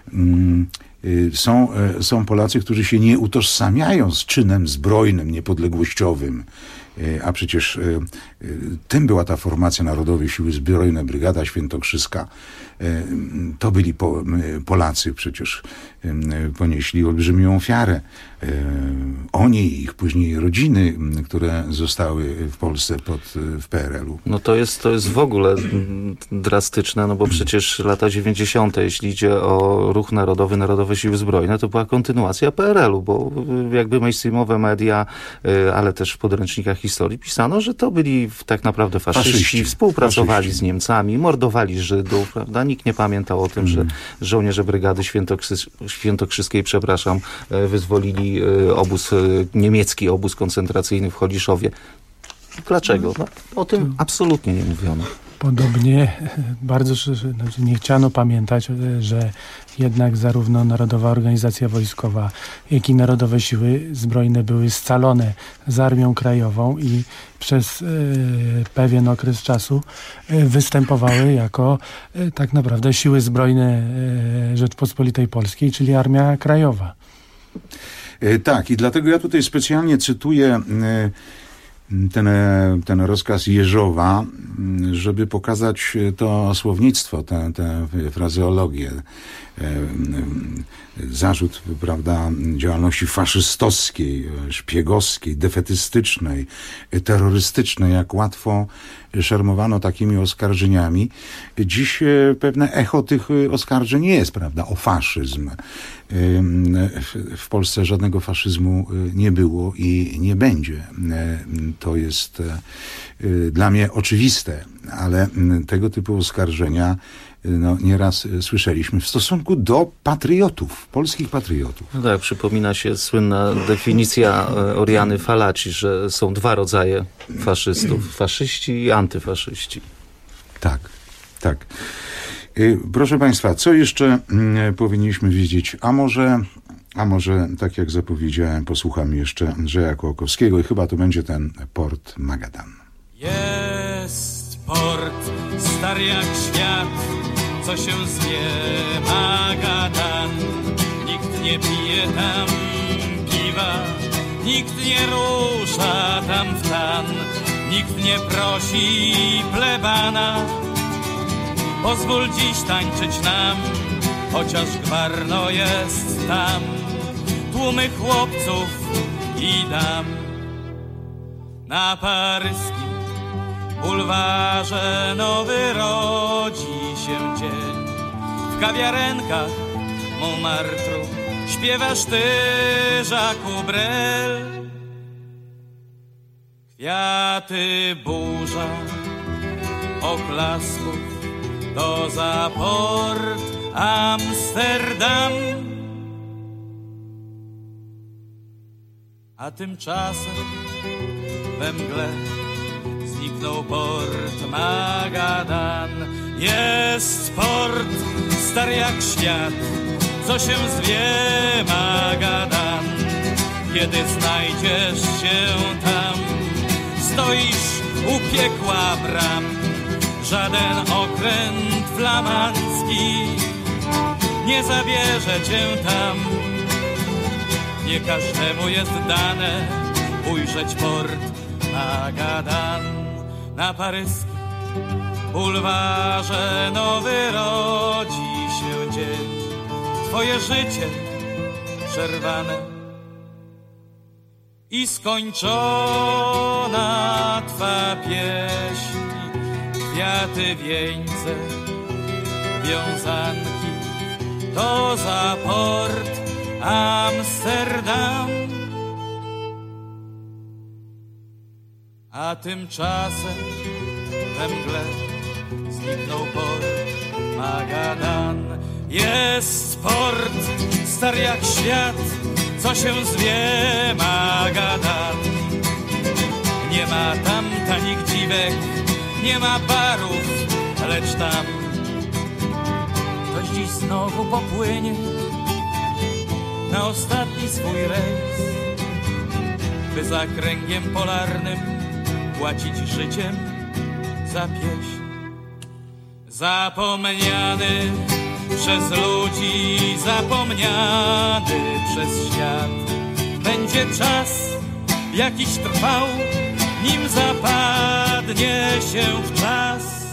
są Polacy, którzy się nie utożsamiają z czynem zbrojnym, niepodległościowym, a przecież tym była ta formacja Narodowej Siły Zbrojne, Brygada Świętokrzyska. To byli Polacy, przecież ponieśli olbrzymią ofiarę. Oni i ich później rodziny, które zostały w Polsce w PRL-u. No to jest w ogóle drastyczne, no bo przecież lata 90., jeśli idzie o ruch narodowy, Narodowe Siły Zbrojne, to była kontynuacja PRL-u, bo jakby mainstreamowe media, ale też w podręcznikach historii pisano, że to byli tak naprawdę faszyści, współpracowali z Niemcami, mordowali Żydów, prawda? Nikt nie pamiętał o tym, że żołnierze Brygady Świętokrzyskiej, wyzwolili niemiecki obóz koncentracyjny w Choliszowie. Dlaczego? No, o tym absolutnie nie mówiono. Podobnie bardzo nie chciano pamiętać, że jednak zarówno Narodowa Organizacja Wojskowa, jak i Narodowe Siły Zbrojne były scalone z Armią Krajową i przez pewien okres czasu występowały jako tak naprawdę Siły Zbrojne Rzeczpospolitej Polskiej, czyli Armia Krajowa. Tak, i dlatego ja tutaj specjalnie cytuję ten rozkaz Jeżowa, żeby pokazać to słownictwo, tę frazeologię, zarzut, prawda, działalności faszystowskiej, szpiegowskiej, defetystycznej, terrorystycznej, jak łatwo szermowano takimi oskarżeniami. Dziś pewne echo tych oskarżeń jest, prawda, o faszyzm. W Polsce żadnego faszyzmu nie było i nie będzie. To jest dla mnie oczywiste, ale tego typu oskarżenia nieraz słyszeliśmy w stosunku do patriotów, polskich patriotów. No tak, przypomina się słynna definicja Oriany Fallaci, że są dwa rodzaje faszystów. Faszyści i antyfaszyści. Tak, tak. Proszę Państwa, co jeszcze powinniśmy wiedzieć? A może, tak jak zapowiedziałem, posłuchamy jeszcze Andrzeja Kołakowskiego i chyba to będzie ten Port Magadan. Jest port stary jak świat, co się zwie Magadan. Nikt nie pije tam piwa, nikt nie rusza tam w tan, nikt nie prosi plebana. Pozwól dziś tańczyć nam, chociaż gwarno jest tam. Tłumy chłopców i dam. Na paryskim bulwarze nowy rodzi się dzień. W kawiarenkach Montmartru śpiewasz ty, Jacques Brel. Kwiaty burza oklasków to za port Amsterdam. A tymczasem we mgle zniknął port Magadan. Jest port stary jak świat, co się zwie Magadan. Kiedy znajdziesz się tam, stoisz u piekła bram. Żaden okręt flamandzki nie zabierze cię tam. Nie każdemu jest dane ujrzeć port Magadan. Na paryskim bulwarze nowy rodzi się dzień. Twoje życie przerwane i skończona twa pieśń. Kwiaty, wieńce, wiązanki to za port Amsterdam. A tymczasem we mgle zniknął port Magadan. Jest port stary jak świat, co się zwie Magadan. Nie ma tam tanich dziwek, nie ma barów, lecz tam ktoś dziś znowu popłynie na ostatni swój rejs, by za kręgiem polarnym płacić życiem za pieśń. Zapomniany przez ludzi, zapomniany przez świat, będzie czas jakiś trwał, nim zapadnie się w czas.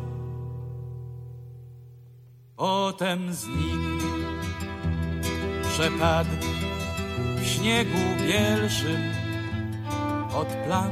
Potem zniknie, przepadnie w śniegu bielszym od plam.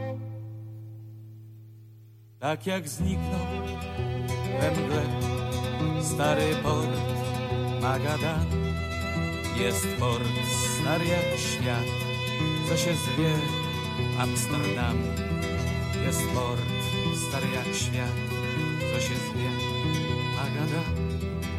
Tak jak zniknął we mgle stary port Magadan. Jest port stary jak świat, co się zwie Amsterdam. Jest port stary jak świat, co się zwie Magadan.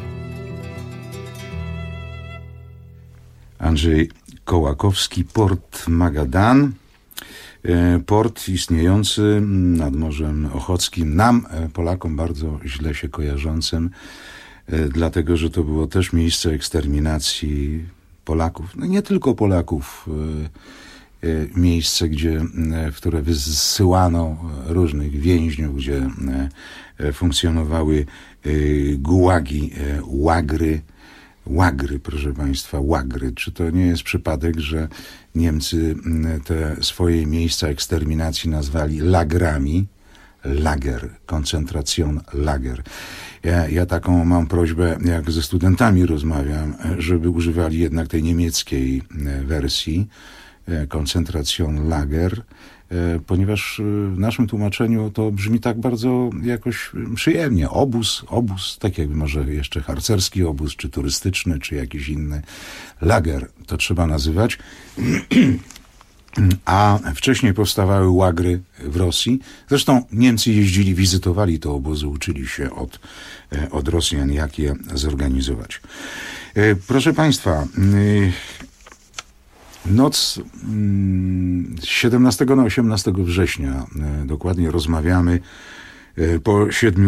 Andrzej Kołakowski, port Magadan. Port istniejący nad Morzem Ochockim, nam, Polakom, bardzo źle się kojarzącym, dlatego, że to było też miejsce eksterminacji Polaków, no nie tylko Polaków, miejsce, w które wysyłano różnych więźniów, gdzie funkcjonowały gułagi, łagry, proszę Państwa, łagry. Czy to nie jest przypadek, że Niemcy te swoje miejsca eksterminacji nazwali lagrami? Lager, koncentracjon lager. Ja taką mam prośbę, jak ze studentami rozmawiam, żeby używali jednak tej niemieckiej wersji, koncentracjon lager, ponieważ w naszym tłumaczeniu to brzmi tak bardzo jakoś przyjemnie. Obóz, tak jakby może jeszcze harcerski obóz, czy turystyczny, czy jakiś inny. Lager to trzeba nazywać. A wcześniej powstawały łagry w Rosji. Zresztą Niemcy jeździli, wizytowali te obozy, uczyli się od Rosjan, jak je zorganizować. Proszę Państwa, noc z 17 na 18 września, dokładnie rozmawiamy po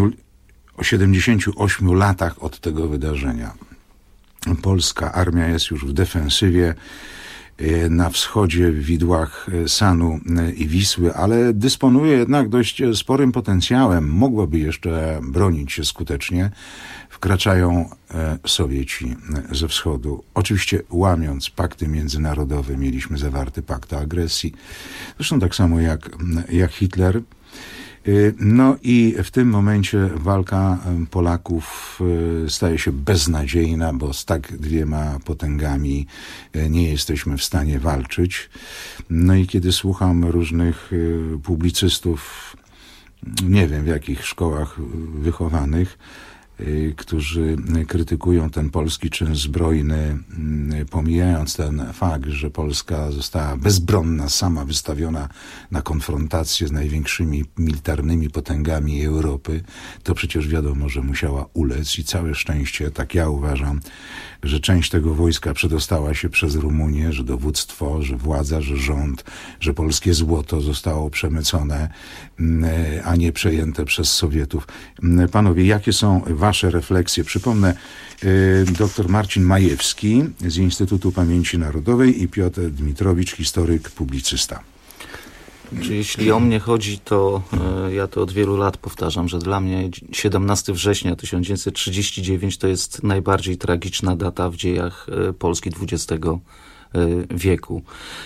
78 latach od tego wydarzenia. Polska armia jest już w defensywie na wschodzie, w widłach Sanu i Wisły, ale dysponuje jednak dość sporym potencjałem. Mogłaby jeszcze bronić się skutecznie. Wkraczają Sowieci ze wschodu. Oczywiście łamiąc pakty międzynarodowe, mieliśmy zawarty pakt o agresji. Zresztą tak samo jak Hitler. No i w tym momencie walka Polaków staje się beznadziejna, bo z tak dwiema potęgami nie jesteśmy w stanie walczyć. No i kiedy słucham różnych publicystów, nie wiem w jakich szkołach wychowanych, którzy krytykują ten polski czyn zbrojny, pomijając ten fakt, że Polska została bezbronna, sama wystawiona na konfrontację z największymi militarnymi potęgami Europy, to przecież wiadomo, że musiała ulec i całe szczęście, tak ja uważam, że część tego wojska przedostała się przez Rumunię, że dowództwo, że władza, że rząd, że polskie złoto zostało przemycone, a nie przejęte przez Sowietów. Panowie, jakie są wasze refleksje? Przypomnę, dr Marcin Majewski z Instytutu Pamięci Narodowej i Piotr Dmitrowicz, historyk, publicysta. Czy jeśli o mnie chodzi, to ja to od wielu lat powtarzam, że dla mnie 17 września 1939 to jest najbardziej tragiczna data w dziejach Polski XX wieku.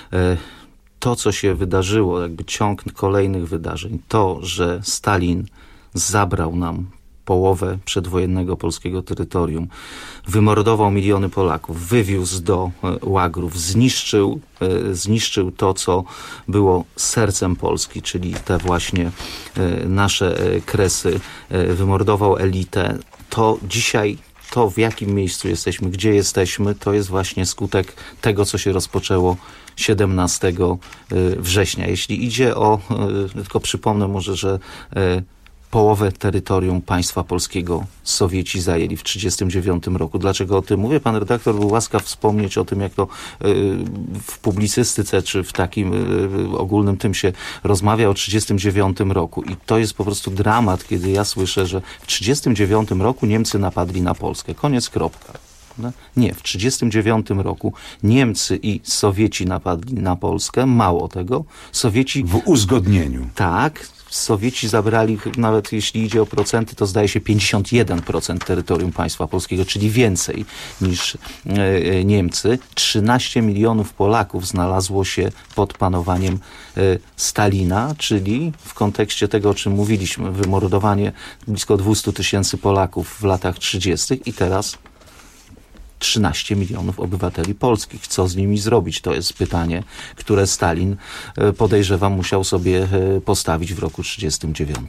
To, co się wydarzyło, jakby ciąg kolejnych wydarzeń, to, że Stalin zabrał nam połowę przedwojennego polskiego terytorium, wymordował miliony Polaków, wywiózł do łagrów, zniszczył to, co było sercem Polski, czyli te właśnie nasze Kresy, wymordował elitę. To dzisiaj, to w jakim miejscu jesteśmy, gdzie jesteśmy, to jest właśnie skutek tego, co się rozpoczęło 17 września. Jeśli idzie o, tylko przypomnę może, że połowę terytorium państwa polskiego Sowieci zajęli w 1939 roku. Dlaczego o tym mówię? Pan redaktor był łaskaw wspomnieć o tym, jak to w publicystyce czy w takim ogólnym tym się rozmawia o 1939 roku. I to jest po prostu dramat, kiedy ja słyszę, że w 1939 roku Niemcy napadli na Polskę. Koniec, kropka. Nie, w 1939 roku Niemcy i Sowieci napadli na Polskę. Mało tego, Sowieci... W uzgodnieniu. Tak. Sowieci zabrali, nawet jeśli idzie o procenty, to zdaje się 51% terytorium państwa polskiego, czyli więcej niż Niemcy. 13 milionów Polaków znalazło się pod panowaniem Stalina, czyli w kontekście tego, o czym mówiliśmy, wymordowanie blisko 200 000 Polaków w latach 30. i teraz 13 milionów obywateli polskich. Co z nimi zrobić? To jest pytanie, które Stalin, podejrzewam, musiał sobie postawić w roku 1939.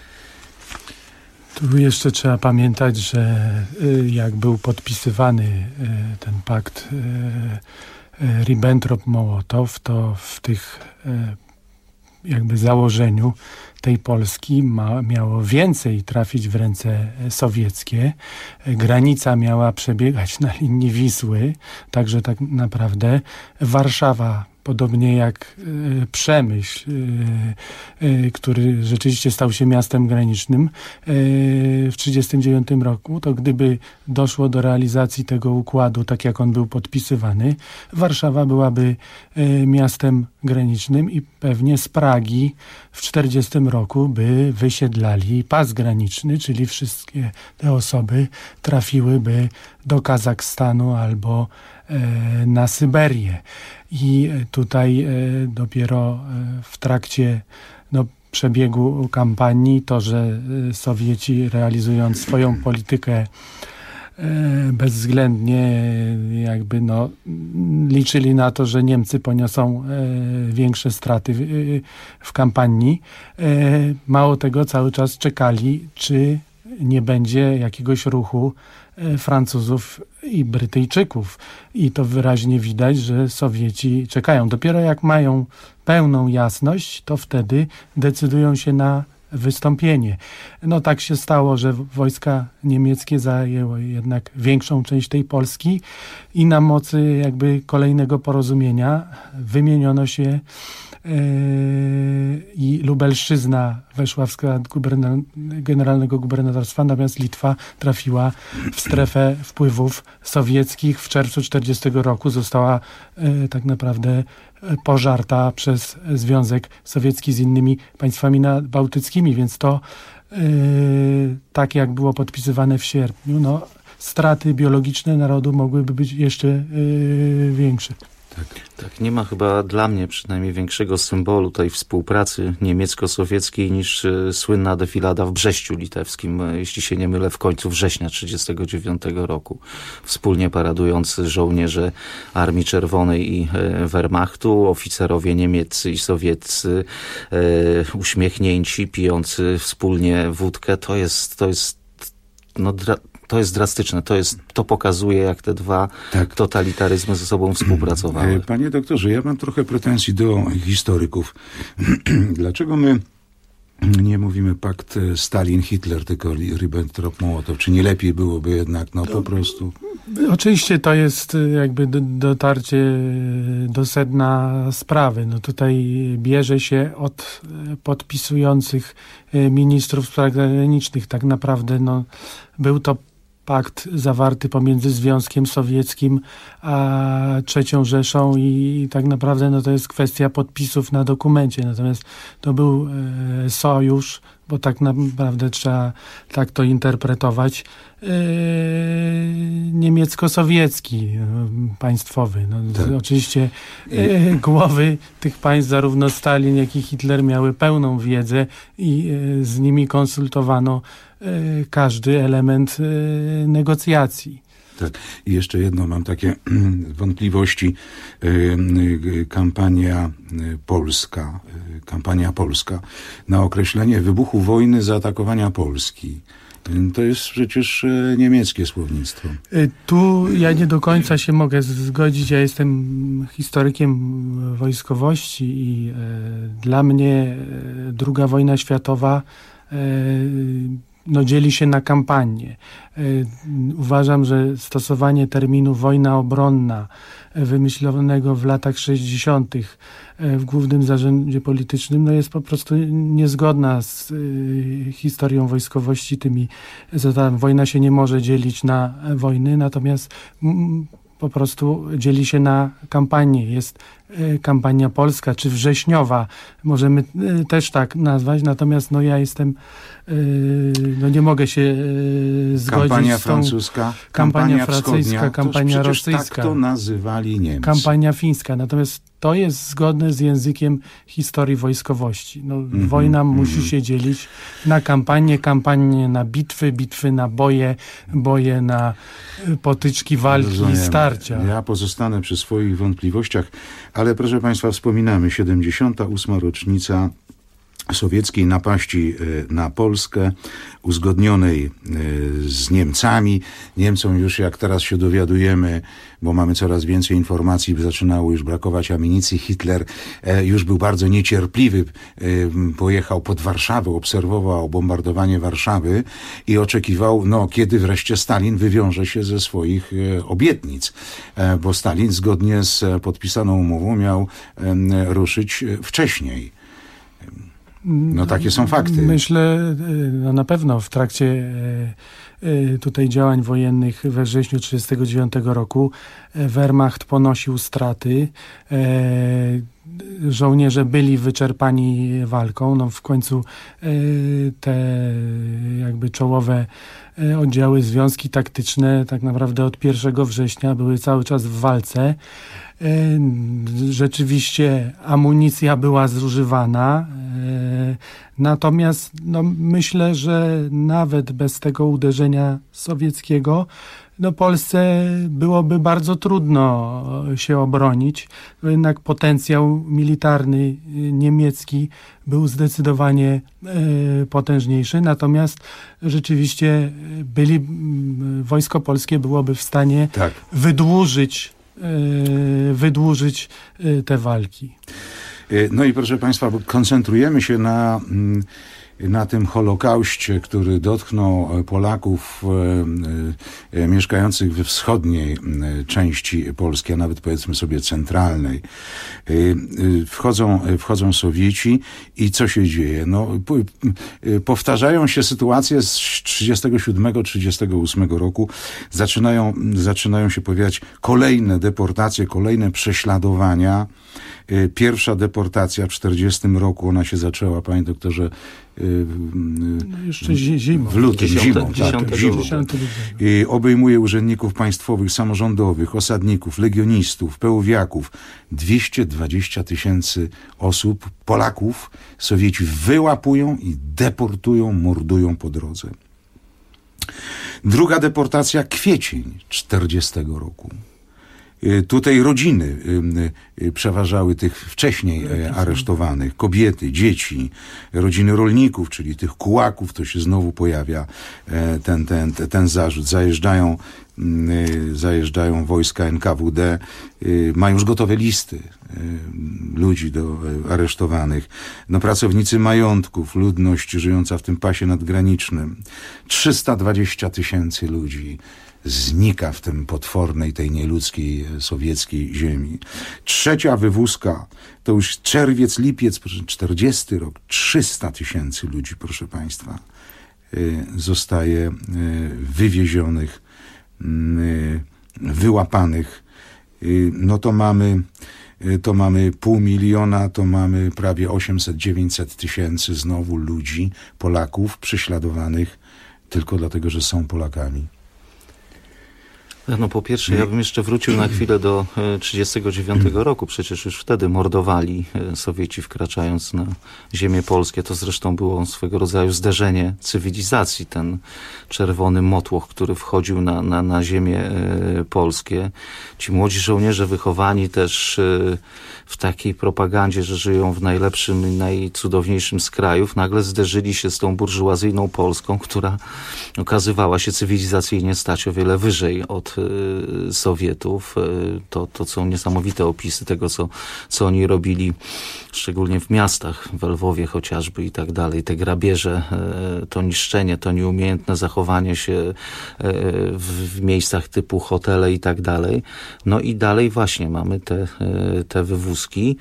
Tu jeszcze trzeba pamiętać, że jak był podpisywany ten pakt Ribbentrop-Mołotow, to w tych jakby założeniu tej Polski miało więcej trafić w ręce sowieckie. Granica miała przebiegać na linii Wisły, także tak naprawdę Warszawa, podobnie jak Przemyśl, który rzeczywiście stał się miastem granicznym w 1939 roku, to gdyby doszło do realizacji tego układu, tak jak on był podpisywany, Warszawa byłaby miastem granicznym i pewnie z Pragi w 1940 roku by wysiedlali pas graniczny, czyli wszystkie te osoby trafiłyby do Kazachstanu albo na Syberię. I tutaj dopiero w trakcie przebiegu kampanii to, że Sowieci, realizując swoją politykę bezwzględnie jakby liczyli na to, że Niemcy poniosą większe straty w kampanii. Mało tego, cały czas czekali, czy nie będzie jakiegoś ruchu Francuzów i Brytyjczyków. I to wyraźnie widać, że Sowieci czekają. Dopiero jak mają pełną jasność, to wtedy decydują się na wystąpienie. Tak się stało, że wojska niemieckie zajęły jednak większą część tej Polski i na mocy jakby kolejnego porozumienia wymieniono się i Lubelszczyzna weszła w skład generalnego gubernatorstwa, natomiast Litwa trafiła w strefę wpływów sowieckich. W czerwcu 1940 roku została tak naprawdę pożarta przez Związek Sowiecki z innymi państwami bałtyckimi, więc to tak jak było podpisywane w sierpniu, straty biologiczne narodu mogłyby być jeszcze większe. Tak, nie ma chyba dla mnie przynajmniej większego symbolu tej współpracy niemiecko-sowieckiej niż słynna defilada w Brześciu Litewskim, jeśli się nie mylę, w końcu września 1939 roku. Wspólnie paradujący żołnierze Armii Czerwonej i Wehrmachtu, oficerowie niemieccy i sowieccy, uśmiechnięci, pijący wspólnie wódkę. To jest to jest drastyczne. To pokazuje, jak te dwa totalitaryzmy ze sobą współpracowały. Panie doktorze, ja mam trochę pretensji do historyków. Dlaczego my nie mówimy pakt Stalin-Hitler, tylko Ribbentrop-Mołotow? Czy nie lepiej byłoby jednak, po prostu... Oczywiście to jest jakby dotarcie do sedna sprawy. Tutaj bierze się od podpisujących ministrów spraw zagranicznych. Tak naprawdę był to pakt zawarty pomiędzy Związkiem Sowieckim a III Rzeszą i tak naprawdę to jest kwestia podpisów na dokumencie. Natomiast to był sojusz, bo tak naprawdę trzeba tak to interpretować, niemiecko-sowiecki, państwowy. Oczywiście głowy tych państw, zarówno Stalin, jak i Hitler, miały pełną wiedzę i z nimi konsultowano każdy element negocjacji. Tak. I jeszcze jedno, mam takie wątpliwości. Kampania polska na określenie wybuchu wojny, zaatakowania Polski. To jest przecież niemieckie słownictwo. Tu ja nie do końca się mogę zgodzić. Ja jestem historykiem wojskowości i dla mnie II wojna światowa dzieli się na kampanie. Uważam, że stosowanie terminu wojna obronna wymyślonego w latach 60. w Głównym Zarządzie Politycznym jest po prostu niezgodna z historią wojskowości. Wojna się nie może dzielić na wojny, natomiast po prostu dzieli się na kampanie. Jest kampania polska czy wrześniowa. Możemy też tak nazwać, natomiast ja jestem nie mogę się zgodzić kampania z tą... francuska, kampania francuska, kampania rosyjska. Tak to nazywali Niemcy. Kampania fińska. Natomiast to jest zgodne z językiem historii wojskowości. Wojna musi się dzielić na kampanie na bitwy na boje na potyczki, walki i starcia. Ja pozostanę przy swoich wątpliwościach, ale proszę Państwa, wspominamy 78. rocznica sowieckiej napaści na Polskę, uzgodnionej z Niemcami. Niemcom już, jak teraz się dowiadujemy, bo mamy coraz więcej informacji, zaczynało już brakować amunicji. Hitler już był bardzo niecierpliwy. Pojechał pod Warszawę, obserwował bombardowanie Warszawy i oczekiwał, kiedy wreszcie Stalin wywiąże się ze swoich obietnic. Bo Stalin zgodnie z podpisaną umową miał ruszyć wcześniej. Takie są fakty. Myślę, na pewno w trakcie tutaj działań wojennych we wrześniu 1939 roku Wehrmacht ponosił straty. Żołnierze byli wyczerpani walką. W końcu te jakby czołowe oddziały, związki taktyczne tak naprawdę od 1 września były cały czas w walce. Rzeczywiście amunicja była zużywana, natomiast myślę, że nawet bez tego uderzenia sowieckiego Polsce byłoby bardzo trudno się obronić. Jednak potencjał militarny niemiecki był zdecydowanie potężniejszy, natomiast rzeczywiście wojsko polskie byłoby w stanie wydłużyć te walki. I proszę Państwa, koncentrujemy się na tym Holokauście, który dotknął Polaków mieszkających we wschodniej części Polski, a nawet powiedzmy sobie centralnej. Wchodzą Sowieci i co się dzieje? Powtarzają się sytuacje z 1937-1938 roku. Zaczynają się pojawiać kolejne deportacje, kolejne prześladowania. Pierwsza deportacja w 1940 roku, ona się zaczęła, panie doktorze, jeszcze zimą. W lutym, zimą. I obejmuje urzędników państwowych, samorządowych, osadników, legionistów, pełwiaków. 220 000 osób, Polaków, Sowieci wyłapują i deportują, mordują po drodze. Druga deportacja, kwiecień 1940 roku. Tutaj rodziny przeważały tych wcześniej aresztowanych, kobiety, dzieci, rodziny rolników, czyli tych kułaków, to się znowu pojawia ten zarzut. Zajeżdżają wojska NKWD, mają już gotowe listy ludzi aresztowanych. No, pracownicy majątków, ludność żyjąca w tym pasie nadgranicznym. 320 000 ludzi znika w tym potwornej, tej nieludzkiej, sowieckiej ziemi. Trzecia wywózka, to już czerwiec, lipiec, 40 rok, 300 000 ludzi, proszę państwa, zostaje wywiezionych, wyłapanych. No to mamy 500 000, to mamy prawie 800-900 000 znowu ludzi, Polaków prześladowanych tylko dlatego, że są Polakami. No po pierwsze, ja bym jeszcze wrócił na chwilę do 1939 roku. Przecież już wtedy mordowali Sowieci, wkraczając na ziemię polskie. To zresztą było swego rodzaju zderzenie cywilizacji. Ten czerwony motłoch, który wchodził na ziemię polskie. Ci młodzi żołnierze wychowani też w takiej propagandzie, że żyją w najlepszym i najcudowniejszym z krajów, nagle zderzyli się z tą burżuazyjną Polską, która okazywała się cywilizacyjnie stać o wiele wyżej od Sowietów. To są niesamowite opisy tego, co oni robili, szczególnie w miastach, w Lwowie chociażby i tak dalej. Te grabieże, to niszczenie, to nieumiejętne zachowanie się w miejscach typu hotele i tak dalej. No i dalej właśnie mamy te wywózki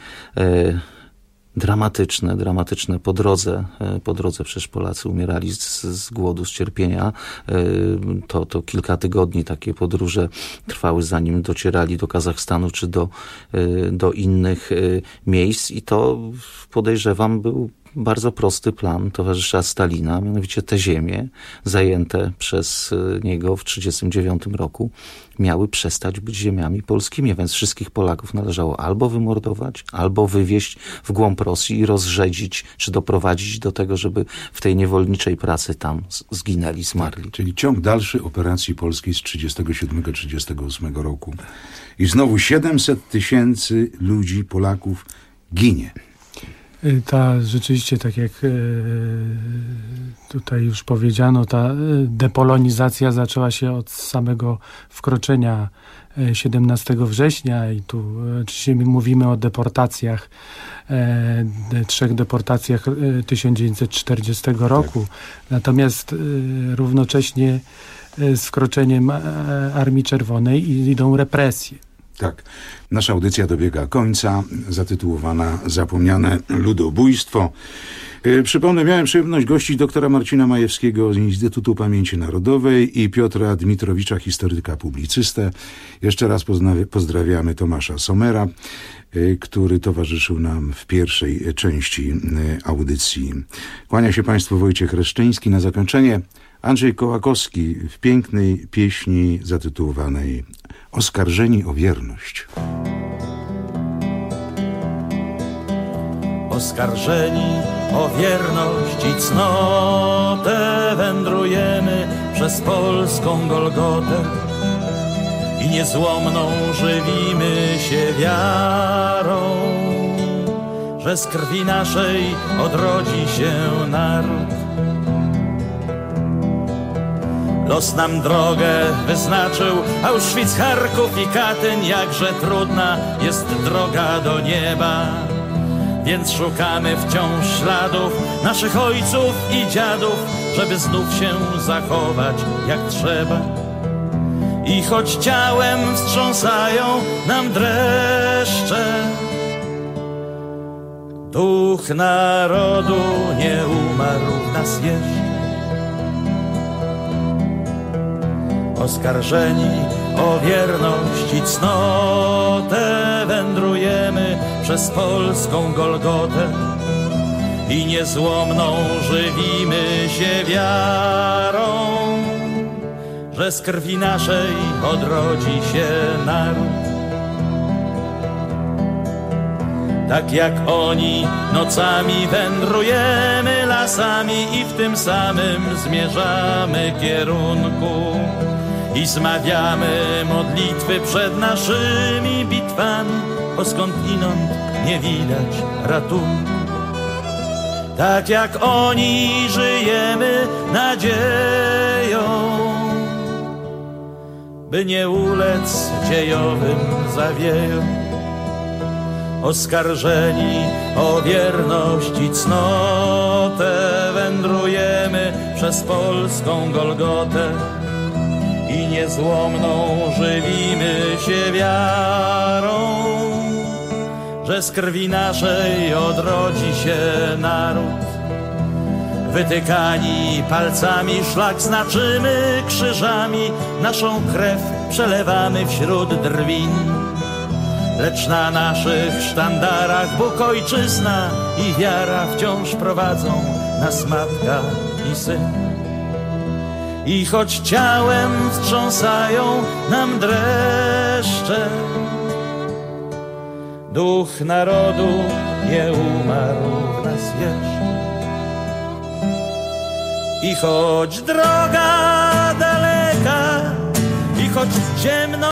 dramatyczne po drodze przecież Polacy umierali z głodu, z cierpienia. To kilka tygodni takie podróże trwały, zanim docierali do Kazachstanu czy do innych miejsc i to, podejrzewam, był bardzo prosty plan towarzysza Stalina, mianowicie te ziemie zajęte przez niego w 1939 roku miały przestać być ziemiami polskimi, więc wszystkich Polaków należało albo wymordować, albo wywieźć w głąb Rosji i rozrzedzić, czy doprowadzić do tego, żeby w tej niewolniczej pracy tam zginęli, zmarli. Tak, czyli ciąg dalszy operacji polskiej z 1937-1938 roku. I znowu 700 000 ludzi, Polaków ginie. Rzeczywiście, tak jak tutaj już powiedziano, ta depolonizacja zaczęła się od samego wkroczenia 17 września i tu oczywiście mówimy o deportacjach, 3 deportacjach 1940 roku. Tak. Natomiast równocześnie z wkroczeniem Armii Czerwonej idą represje. Tak, nasza audycja dobiega końca, zatytułowana Zapomniane ludobójstwo. Przypomnę, miałem przyjemność gościć doktora Marcina Majewskiego z Instytutu Pamięci Narodowej i Piotra Dmitrowicza, historyka, publicystę. Jeszcze raz pozdrawiamy Tomasza Sommera, który towarzyszył nam w pierwszej części audycji. Kłania się Państwu Wojciech Reszczyński. Na zakończenie Andrzej Kołakowski w pięknej pieśni zatytułowanej Oskarżeni o wierność. Oskarżeni o wierność i cnotę wędrujemy przez polską Golgotę i niezłomną żywimy się wiarą, że z krwi naszej odrodzi się naród. Los nam drogę wyznaczył, Auschwitz, Charków i Katyń, jakże trudna jest droga do nieba. Więc szukamy wciąż śladów naszych ojców i dziadów, żeby znów się zachować jak trzeba. I choć ciałem wstrząsają nam dreszcze, duch narodu nie umarł w nas jeszcze. Oskarżeni o wierność i cnotę wędrujemy przez polską Golgotę i niezłomną żywimy się wiarą, że z krwi naszej odrodzi się naród. Tak jak oni nocami wędrujemy lasami i w tym samym zmierzamy kierunku. i zmawiamy modlitwy przed naszymi bitwami, bo skądinąd nie widać ratunku. Tak jak oni żyjemy nadzieją, by nie ulec dziejowym zawiejom. Oskarżeni o wierność i cnotę wędrujemy przez polską Golgotę i niezłomną żywimy się wiarą, że z krwi naszej odrodzi się naród. Wytykani palcami szlak znaczymy krzyżami, naszą krew przelewamy wśród drwin. Lecz na naszych sztandarach Bóg, ojczyzna i wiara wciąż prowadzą nas matka i syn. I choć ciałem wstrząsają nam dreszcze, duch narodu nie umarł w nas jeszcze. I choć droga daleka, i choć ciemno